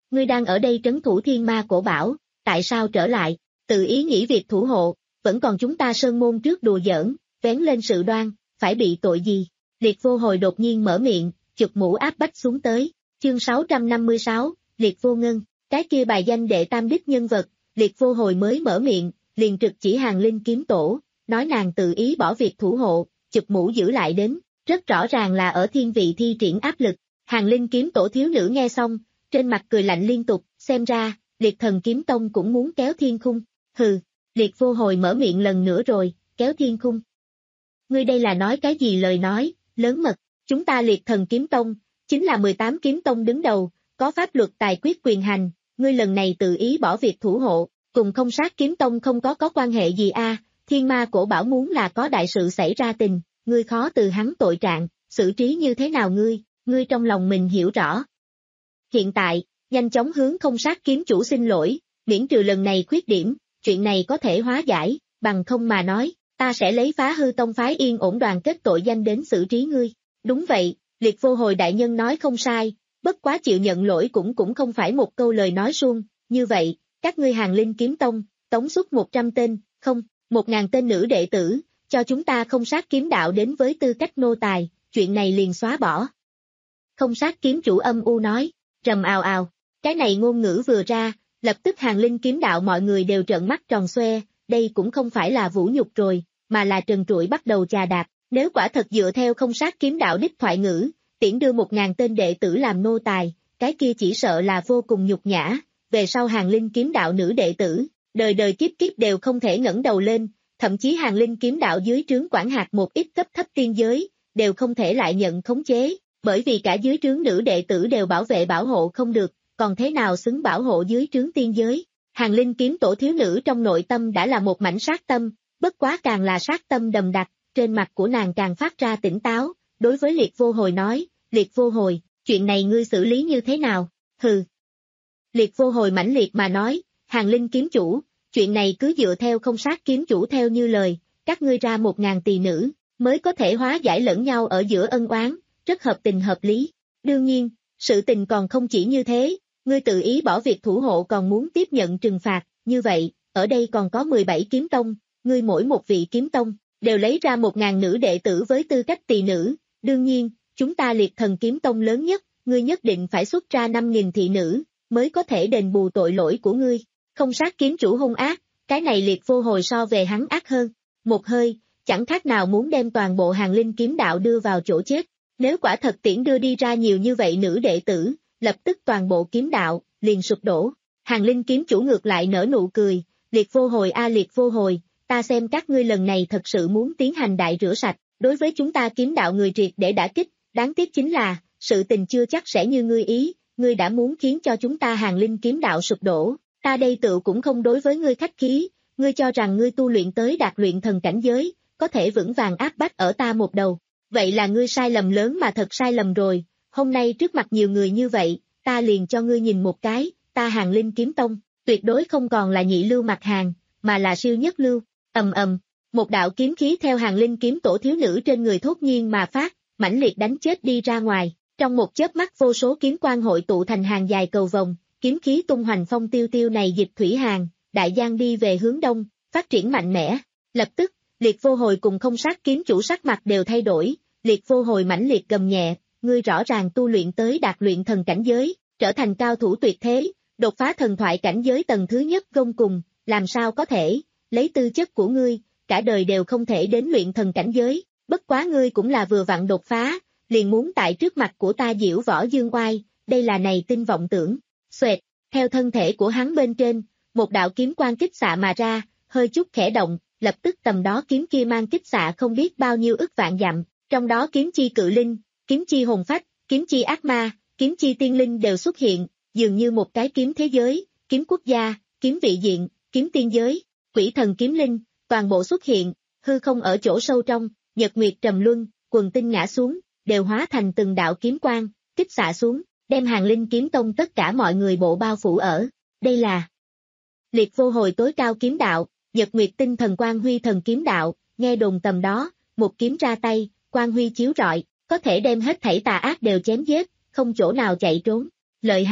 Ngươi đang ở đây trấn thủ thiên ma cổ bảo, tại sao trở lại, tự ý nghĩ việc thủ hộ, vẫn còn chúng ta sơn môn trước đùa giỡn, vén lên sự đoan, phải bị tội gì? Liệt Vô Hồi đột nhiên mở miệng, chụp mũ áp bách xuống tới, chương sáu trăm năm mươi sáu, Liệt Vô Ngân, cái kia bài danh đệ tam đích nhân vật, Liệt Vô Hồi mới mở miệng, liền trực chỉ Hàng Linh kiếm tổ, nói nàng tự ý bỏ việc thủ hộ, chụp mũ giữ lại đến, rất rõ ràng là ở thiên vị thi triển áp lực. Hàng Linh kiếm tổ thiếu nữ nghe xong, trên mặt cười lạnh liên tục, xem ra, Liệt Thần kiếm tông cũng muốn kéo thiên khung, hừ, Liệt Vô Hồi mở miệng lần nữa rồi, kéo thiên khung. Ngươi đây là nói cái gì lời nói, lớn mật, chúng ta Liệt Thần kiếm tông, chính là mười tám kiếm tông đứng đầu, có pháp luật tài quyết quyền hành, ngươi lần này tự ý bỏ việc thủ hộ, cùng Không Sát kiếm tông không có có quan hệ gì a? Thiên ma cổ bảo muốn là có đại sự xảy ra tình, ngươi khó từ hắn tội trạng, xử trí như thế nào ngươi, ngươi trong lòng mình hiểu rõ. Hiện tại, nhanh chóng hướng Không Sát kiếm chủ xin lỗi, miễn trừ lần này khuyết điểm, chuyện này có thể hóa giải, bằng không mà nói, ta sẽ lấy Phá Hư tông phái yên ổn đoàn kết tội danh đến xử trí ngươi. Đúng vậy, Liệt Vô Hồi đại nhân nói không sai, bất quá chịu nhận lỗi cũng cũng không phải một câu lời nói suông, như vậy, các ngươi Hàng Linh kiếm tông, tống xuất một trăm tên, không, một ngàn tên nữ đệ tử, cho chúng ta Không Sát kiếm đạo đến với tư cách nô tài, chuyện này liền xóa bỏ. Không Sát kiếm chủ âm u nói, rầm ào ào, cái này ngôn ngữ vừa ra, lập tức Hàng Linh kiếm đạo mọi người đều trợn mắt tròn xoe, đây cũng không phải là vũ nhục rồi, mà là trần trụi bắt đầu chà đạp, nếu quả thật dựa theo Không Sát kiếm đạo đích thoại ngữ, tiễn đưa một ngàn tên đệ tử làm nô tài, cái kia chỉ sợ là vô cùng nhục nhã, về sau Hàng Linh kiếm đạo nữ đệ tử, đời đời kiếp kiếp đều không thể ngẩng đầu lên, thậm chí Hàng Linh kiếm đạo dưới trướng quản hạt một ít cấp thấp tiên giới, đều không thể lại nhận khống chế, bởi vì cả dưới trướng nữ đệ tử đều bảo vệ bảo hộ không được, còn thế nào xứng bảo hộ dưới trướng tiên giới. Hàng Linh kiếm tổ thiếu nữ trong nội tâm đã là một mảnh sát tâm, bất quá càng là sát tâm đầm đặc, trên mặt của nàng càng phát ra tỉnh táo, đối với Liệt Vô Hồi nói, Liệt Vô Hồi, chuyện này ngươi xử lý như thế nào? Hừ. Liệt Vô Hồi mãnh liệt mà nói, Hàng Linh kiếm chủ, chuyện này cứ dựa theo Không Sát kiếm chủ theo như lời, các ngươi ra một ngàn tỳ nữ, mới có thể hóa giải lẫn nhau ở giữa ân oán, rất hợp tình hợp lý. Đương nhiên, sự tình còn không chỉ như thế, ngươi tự ý bỏ việc thủ hộ còn muốn tiếp nhận trừng phạt, như vậy, ở đây còn có mười bảy kiếm tông, ngươi mỗi một vị kiếm tông, đều lấy ra một ngàn nữ đệ tử với tư cách tỳ nữ, đương nhiên, chúng ta Liệt Thần kiếm tông lớn nhất, ngươi nhất định phải xuất ra năm nghìn thị nữ, mới có thể đền bù tội lỗi của ngươi. Không Sát kiếm chủ hung ác, cái này Liệt Vô Hồi so về hắn ác hơn, một hơi, chẳng khác nào muốn đem toàn bộ Hàng Linh kiếm đạo đưa vào chỗ chết, nếu quả thật tiễn đưa đi ra nhiều như vậy nữ đệ tử, lập tức toàn bộ kiếm đạo, liền sụp đổ. Hàng Linh kiếm chủ ngược lại nở nụ cười, Liệt Vô Hồi a Liệt Vô Hồi, ta xem các ngươi lần này thật sự muốn tiến hành đại rửa sạch, đối với chúng ta kiếm đạo người triệt để đả kích, đáng tiếc chính là, sự tình chưa chắc sẽ như ngươi ý, ngươi đã muốn khiến cho chúng ta Hàng Linh kiếm đạo sụp đổ, ta đây tự cũng không đối với ngươi khách khí, ngươi cho rằng ngươi tu luyện tới đạt luyện thần cảnh giới, có thể vững vàng áp bách ở ta một đầu, vậy là ngươi sai lầm lớn mà thật sai lầm rồi, hôm nay trước mặt nhiều người như vậy, ta liền cho ngươi nhìn một cái, ta Hàng Linh kiếm tông, tuyệt đối không còn là nhị lưu mặt hàng, mà là siêu nhất lưu, ầm ầm, một đạo kiếm khí theo Hàng Linh kiếm tổ thiếu nữ trên người thốt nhiên mà phát, mãnh liệt đánh chết đi ra ngoài, trong một chớp mắt vô số kiếm quang hội tụ thành hàng dài cầu vồng, kiếm khí tung hoành phong tiêu tiêu này dịch thủy hàng, đại giang đi về hướng đông, phát triển mạnh mẽ, lập tức, Liệt Vô Hồi cùng Không Sát kiếm chủ sắc mặt đều thay đổi, Liệt Vô Hồi mãnh liệt gầm nhẹ, ngươi rõ ràng tu luyện tới đạt luyện thần cảnh giới, trở thành cao thủ tuyệt thế, đột phá thần thoại cảnh giới tầng thứ nhất gông cùng, làm sao có thể, lấy tư chất của ngươi, cả đời đều không thể đến luyện thần cảnh giới, bất quá ngươi cũng là vừa vặn đột phá, liền muốn tại trước mặt của ta diễu võ dương oai, đây là này tinh vọng tưởng, xoẹt, theo thân thể của hắn bên trên, một đạo kiếm quang kích xạ mà ra, hơi chút khẽ động, lập tức tầm đó kiếm kia mang kích xạ không biết bao nhiêu ức vạn dặm, trong đó kiếm chi cự linh, kiếm chi hồn phách, kiếm chi ác ma, kiếm chi tiên linh đều xuất hiện, dường như một cái kiếm thế giới, kiếm quốc gia, kiếm vị diện, kiếm tiên giới, quỷ thần kiếm linh, toàn bộ xuất hiện, hư không ở chỗ sâu trong, nhật nguyệt trầm luân, quần tinh ngã xuống, đều hóa thành từng đạo kiếm quang, kích xạ xuống, đem Hàng Linh kiếm tông tất cả mọi người bộ bao phủ ở, đây là Liệt Vô Hồi tối cao kiếm đạo, nhật nguyệt tinh thần quang huy thần kiếm đạo, nghe đồn tầm đó, một kiếm ra tay, quang huy chiếu rọi, có thể đem hết thảy tà ác đều chém giết, không chỗ nào chạy trốn, lợi hại,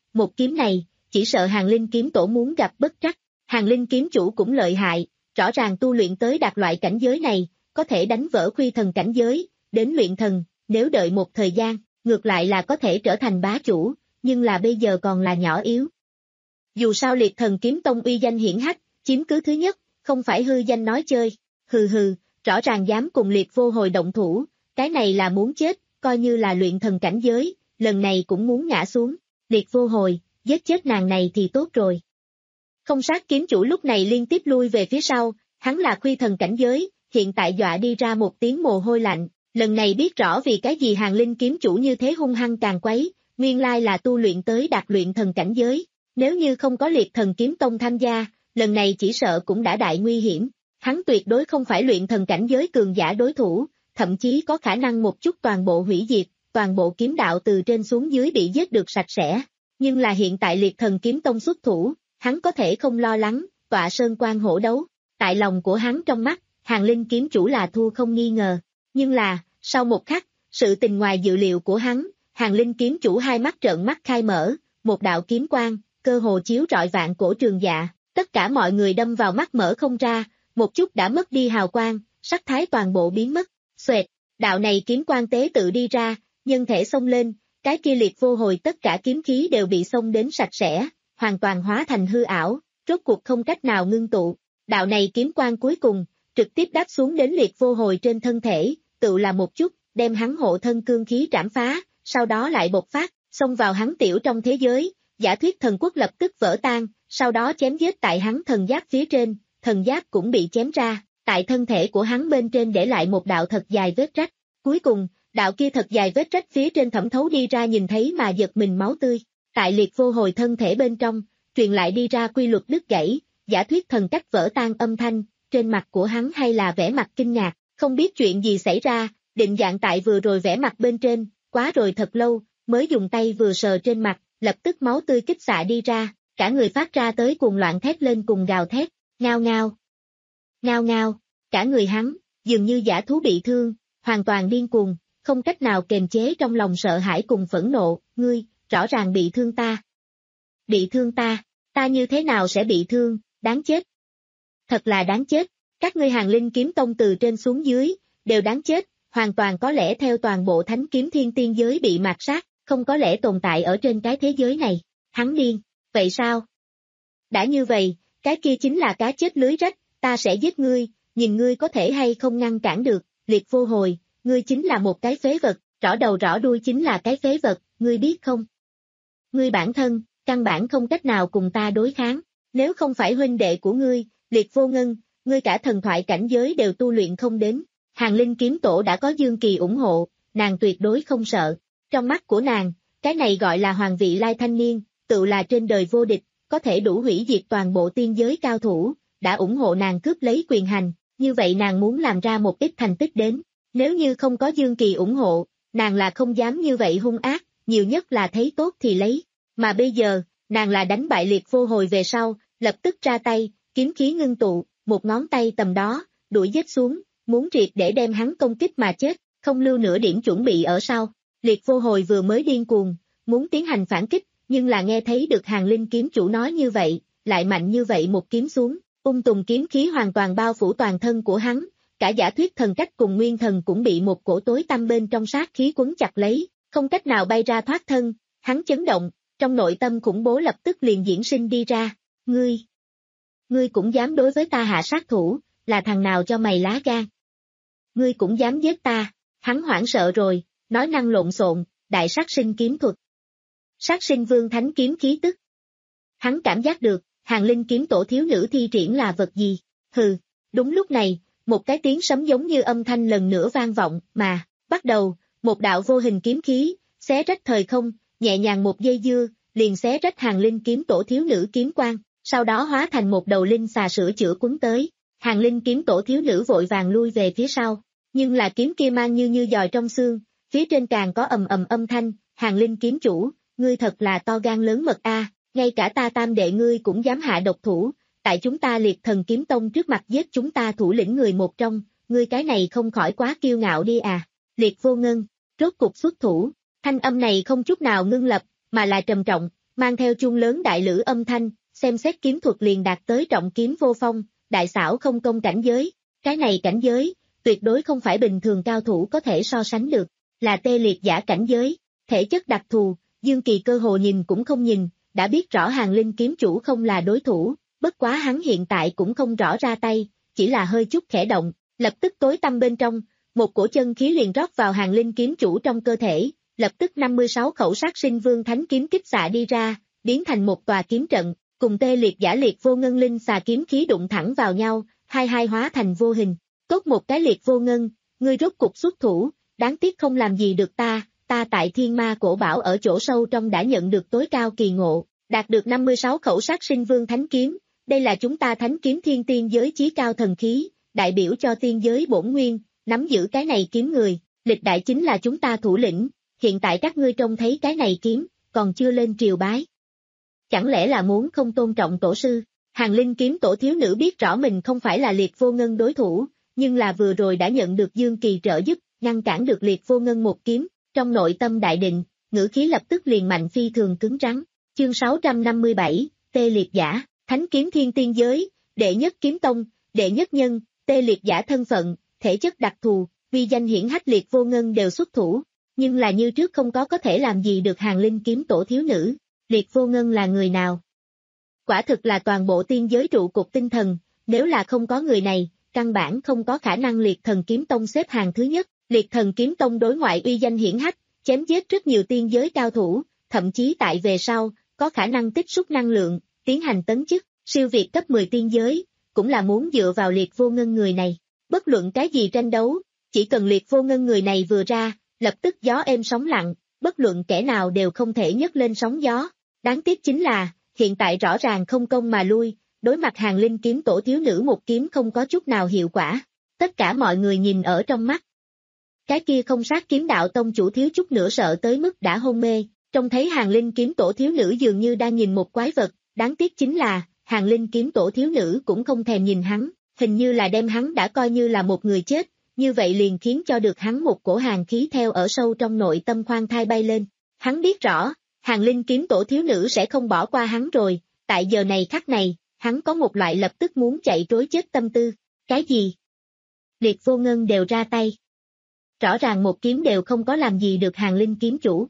một kiếm này, chỉ sợ Hàng Linh kiếm tổ muốn gặp bất trắc. Hàng Linh kiếm chủ cũng lợi hại, rõ ràng tu luyện tới đạt loại cảnh giới này, có thể đánh vỡ khuy thần cảnh giới, đến luyện thần, nếu đợi một thời gian, ngược lại là có thể trở thành bá chủ, nhưng là bây giờ còn là nhỏ yếu. Dù sao Liệt Thần Kiếm Tông uy danh hiển hách, chiếm cứ thứ nhất, không phải hư danh nói chơi, hừ hừ, rõ ràng dám cùng Liệt Vô Hồi động thủ, cái này là muốn chết, coi như là luyện thần cảnh giới, lần này cũng muốn ngã xuống, Liệt Vô Hồi, giết chết nàng này thì tốt rồi. Không Sát kiếm chủ lúc này liên tiếp lui về phía sau, hắn là khuy thần cảnh giới, hiện tại dọa đi ra một tiếng mồ hôi lạnh, lần này biết rõ vì cái gì Hàng Linh kiếm chủ như thế hung hăng càng quấy, nguyên lai là tu luyện tới đạt luyện thần cảnh giới, nếu như không có Liệt Thần Kiếm Tông tham gia, lần này chỉ sợ cũng đã đại nguy hiểm, hắn tuyệt đối không phải luyện thần cảnh giới cường giả đối thủ, thậm chí có khả năng một chút toàn bộ hủy diệt, toàn bộ kiếm đạo từ trên xuống dưới bị giết được sạch sẽ, nhưng là hiện tại Liệt Thần Kiếm Tông xuất thủ, hắn có thể không lo lắng, tọa sơn quan hổ đấu, tại lòng của hắn trong mắt, Hàng Linh kiếm chủ là thua không nghi ngờ, nhưng là, sau một khắc, sự tình ngoài dự liệu của hắn, Hàng Linh kiếm chủ hai mắt trợn mắt khai mở, một đạo kiếm quang, cơ hồ chiếu rọi vạn cổ trường dạ, tất cả mọi người đâm vào mắt mở không ra, một chút đã mất đi hào quang, sắc thái toàn bộ biến mất, xoẹt, đạo này kiếm quang tế tự đi ra, nhân thể xông lên, cái kia Liệt Vô Hồi tất cả kiếm khí đều bị xông đến sạch sẽ, hoàn toàn hóa thành hư ảo, rốt cuộc không cách nào ngưng tụ, đạo này kiếm quang cuối cùng, trực tiếp đáp xuống đến Liệt Vô Hồi trên thân thể, tự là một chút, đem hắn hộ thân cương khí trảm phá, sau đó lại bộc phát, xông vào hắn tiểu trong thế giới, giả thuyết thần quốc lập tức vỡ tan, sau đó chém giết tại hắn thần giáp phía trên, thần giáp cũng bị chém ra, tại thân thể của hắn bên trên để lại một đạo thật dài vết rách, cuối cùng, đạo kia thật dài vết rách phía trên thẩm thấu đi ra nhìn thấy mà giật mình máu tươi, tại Liệt Vô Hồi thân thể bên trong, truyền lại đi ra quy luật đứt gãy, giả thuyết thần cách vỡ tan âm thanh, trên mặt của hắn hay là vẻ mặt kinh ngạc, không biết chuyện gì xảy ra, định dạng tại vừa rồi vẻ mặt bên trên, quá rồi thật lâu, mới dùng tay vừa sờ trên mặt, lập tức máu tươi kích xạ đi ra, cả người phát ra tới cuồng loạn thét lên cùng gào thét, ngao ngao, ngao ngao, cả người hắn, dường như dã thú bị thương, hoàn toàn điên cuồng, không cách nào kềm chế trong lòng sợ hãi cùng phẫn nộ, ngươi, rõ ràng bị thương ta. Bị thương ta, ta như thế nào sẽ bị thương, đáng chết. Thật là đáng chết, các ngươi Hàng Linh kiếm tông từ trên xuống dưới, đều đáng chết, hoàn toàn có lẽ theo toàn bộ thánh kiếm thiên tiên giới bị mạt sát, không có lẽ tồn tại ở trên cái thế giới này, hắn điên, vậy sao? Đã như vậy, cái kia chính là cá chết lưới rách, ta sẽ giết ngươi, nhìn ngươi có thể hay không ngăn cản được, Liệt Vô Hồi, ngươi chính là một cái phế vật, rõ đầu rõ đuôi chính là cái phế vật, ngươi biết không? Ngươi bản thân, căn bản không cách nào cùng ta đối kháng, nếu không phải huynh đệ của ngươi, Liệt Vô Ngân, ngươi cả thần thoại cảnh giới đều tu luyện không đến, Hàng Linh kiếm tổ đã có Dương Kỳ ủng hộ, nàng tuyệt đối không sợ, trong mắt của nàng, cái này gọi là hoàng vị lai thanh niên, tự là trên đời vô địch, có thể đủ hủy diệt toàn bộ tiên giới cao thủ, đã ủng hộ nàng cướp lấy quyền hành, như vậy nàng muốn làm ra một ít thành tích đến, nếu như không có Dương Kỳ ủng hộ, nàng là không dám như vậy hung ác, nhiều nhất là thấy tốt thì lấy, mà bây giờ, nàng là đánh bại Liệt Vô Hồi về sau, lập tức ra tay, kiếm khí ngưng tụ, một ngón tay tầm đó, đuổi giết xuống, muốn triệt để đem hắn công kích mà chết, không lưu nửa điểm chuẩn bị ở sau. Liệt Vô Hồi vừa mới điên cuồng, muốn tiến hành phản kích, nhưng là nghe thấy được Hàng Linh kiếm chủ nói như vậy, lại mạnh như vậy một kiếm xuống, ung tùng kiếm khí hoàn toàn bao phủ toàn thân của hắn, cả giả thuyết thần cách cùng nguyên thần cũng bị một cổ tối tăm bên trong sát khí quấn chặt lấy, không cách nào bay ra thoát thân, hắn chấn động, trong nội tâm khủng bố lập tức liền diễn sinh đi ra, ngươi, ngươi cũng dám đối với ta hạ sát thủ, là thằng nào cho mày lá gan? Ngươi cũng dám giết ta, hắn hoảng sợ rồi, nói năng lộn xộn, đại sát sinh kiếm thuật. Sát sinh vương thánh kiếm khí tức. Hắn cảm giác được, Hàng Linh kiếm tổ thiếu nữ thi triển là vật gì, hừ, đúng lúc này, một cái tiếng sấm giống như âm thanh lần nữa vang vọng, mà, bắt đầu, một đạo vô hình kiếm khí, xé rách thời không, nhẹ nhàng một dây dưa, liền xé rách Hàng Linh kiếm tổ thiếu nữ kiếm quang, sau đó hóa thành một đầu linh xà sửa chữa quấn tới, Hàng Linh kiếm tổ thiếu nữ vội vàng lui về phía sau, nhưng là kiếm kia mang như như giòi trong xương, phía trên càng có ầm ầm âm thanh, Hàng Linh kiếm chủ, ngươi thật là to gan lớn mật a, ngay cả ta tam đệ ngươi cũng dám hạ độc thủ, tại chúng ta Liệt Thần kiếm tông trước mặt giết chúng ta thủ lĩnh người một trong, ngươi cái này không khỏi quá kiêu ngạo đi à, Liệt Vô Ngân, rốt cục xuất thủ, thanh âm này không chút nào ngưng lập, mà là trầm trọng, mang theo chuông lớn đại lữ âm thanh, xem xét kiếm thuật liền đạt tới trọng kiếm vô phong, đại xảo không công cảnh giới. Cái này cảnh giới, tuyệt đối không phải bình thường cao thủ có thể so sánh được, là tê liệt giả cảnh giới, thể chất đặc thù, Dương Kỳ cơ hồ nhìn cũng không nhìn, đã biết rõ Hàng Linh kiếm chủ không là đối thủ, bất quá hắn hiện tại cũng không rõ ra tay, chỉ là hơi chút khẽ động, lập tức tối tăm bên trong, một cổ chân khí liền rót vào Hàng Linh kiếm chủ trong cơ thể, lập tức năm mươi sáu khẩu sát sinh vương thánh kiếm kích xạ đi ra, biến thành một tòa kiếm trận, cùng tê liệt giả liệt vô ngân linh xà kiếm khí đụng thẳng vào nhau, hai hai hóa thành vô hình. Cốt một cái liệt vô ngân, ngươi rốt cục xuất thủ, đáng tiếc không làm gì được ta, ta tại thiên ma cổ bảo ở chỗ sâu trong đã nhận được tối cao kỳ ngộ, đạt được năm mươi sáu khẩu sát sinh vương thánh kiếm, đây là chúng ta thánh kiếm thiên tiên giới chí cao thần khí, đại biểu cho tiên giới bổn nguyên, nắm giữ cái này kiếm người, lịch đại chính là chúng ta thủ lĩnh, hiện tại các ngươi trông thấy cái này kiếm, còn chưa lên triều bái. Chẳng lẽ là muốn không tôn trọng tổ sư? Hàng Linh kiếm tổ thiếu nữ biết rõ mình không phải là liệt vô ngân đối thủ, nhưng là vừa rồi đã nhận được Dương Kỳ trợ giúp, ngăn cản được liệt vô ngân một kiếm, trong nội tâm đại định, ngữ khí lập tức liền mạnh phi thường cứng rắn. Chương sáu trăm năm mươi bảy, tê liệt giả, thánh kiếm thiên tiên giới, đệ nhất kiếm tông, đệ nhất nhân, tê liệt giả thân phận, thể chất đặc thù, uy danh hiển hách liệt vô ngân đều xuất thủ, nhưng là như trước không có có thể làm gì được Hàng Linh kiếm tổ thiếu nữ. Liệt vô ngân là người nào? Quả thực là toàn bộ tiên giới trụ cột tinh thần, nếu là không có người này, căn bản không có khả năng liệt thần kiếm tông xếp hàng thứ nhất. Liệt thần kiếm tông đối ngoại uy danh hiển hách, chém giết rất nhiều tiên giới cao thủ, thậm chí tại về sau, có khả năng tích xúc năng lượng, tiến hành tấn chức, siêu việt cấp mười tiên giới, cũng là muốn dựa vào liệt vô ngân người này. Bất luận cái gì tranh đấu, chỉ cần liệt vô ngân người này vừa ra, lập tức gió êm sóng lặng, bất luận kẻ nào đều không thể nhấc lên sóng gió. Đáng tiếc chính là, hiện tại rõ ràng không công mà lui, đối mặt Hàng Linh kiếm tổ thiếu nữ một kiếm không có chút nào hiệu quả. Tất cả mọi người nhìn ở trong mắt. Cái kia không sát kiếm đạo tông chủ thiếu chút nữa sợ tới mức đã hôn mê, trông thấy Hàng Linh kiếm tổ thiếu nữ dường như đang nhìn một quái vật, đáng tiếc chính là, Hàng Linh kiếm tổ thiếu nữ cũng không thèm nhìn hắn, hình như là đem hắn đã coi như là một người chết, như vậy liền khiến cho được hắn một cổ hàn khí theo ở sâu trong nội tâm khoan thai bay lên. Hắn biết rõ, Hàng Linh kiếm tổ thiếu nữ sẽ không bỏ qua hắn rồi, tại giờ này khắc này, hắn có một loại lập tức muốn chạy trối chết tâm tư. Cái gì? Liệt vô ngân đều ra tay. Rõ ràng một kiếm đều không có làm gì được Hàng Linh kiếm chủ.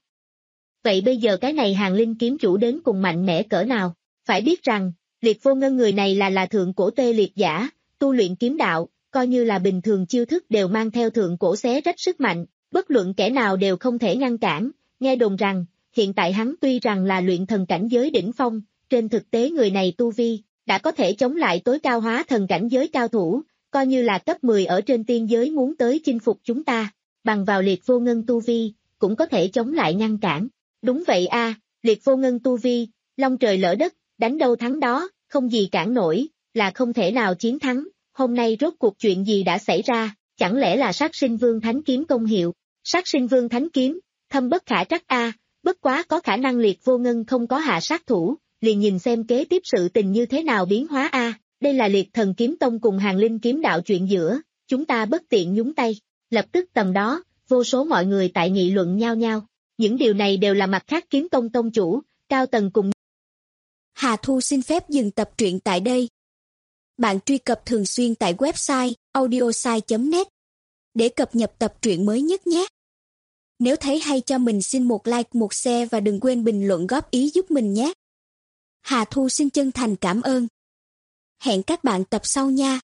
Vậy bây giờ cái này Hàng Linh kiếm chủ đến cùng mạnh mẽ cỡ nào? Phải biết rằng, liệt vô ngân người này là là thượng cổ tê liệt giả, tu luyện kiếm đạo, coi như là bình thường chiêu thức đều mang theo thượng cổ xé rách sức mạnh, bất luận kẻ nào đều không thể ngăn cản. Nghe đồn rằng, hiện tại hắn tuy rằng là luyện thần cảnh giới đỉnh phong, trên thực tế người này tu vi, đã có thể chống lại tối cao hóa thần cảnh giới cao thủ, coi như là cấp mười ở trên tiên giới muốn tới chinh phục chúng ta, bằng vào liệt vô ngân tu vi, cũng có thể chống lại ngăn cản. Đúng vậy a, liệt vô ngân tu vi, long trời lỡ đất, đánh đâu thắng đó, không gì cản nổi, là không thể nào chiến thắng. Hôm nay rốt cuộc chuyện gì đã xảy ra, chẳng lẽ là sát sinh vương thánh kiếm công hiệu? Sát sinh vương thánh kiếm, thâm bất khả trắc a, bất quá có khả năng liệt vô ngân không có hạ sát thủ, liền nhìn xem kế tiếp sự tình như thế nào biến hóa a. Đây là liệt thần kiếm tông cùng Hàng Linh kiếm đạo chuyện giữa, chúng ta bất tiện nhúng tay. Lập tức tầm đó, vô số mọi người tại nghị luận nhau nhau. Những điều này đều là mặt khác kiếm tông tông chủ, cao tầng cùng. Hà Thu xin phép dừng tập truyện tại đây. Bạn truy cập thường xuyên tại website audiosai chấm net để cập nhật tập truyện mới nhất nhé. Nếu thấy hay cho mình xin một like, một share và đừng quên bình luận góp ý giúp mình nhé. Hà Thu xin chân thành cảm ơn. Hẹn các bạn tập sau nha.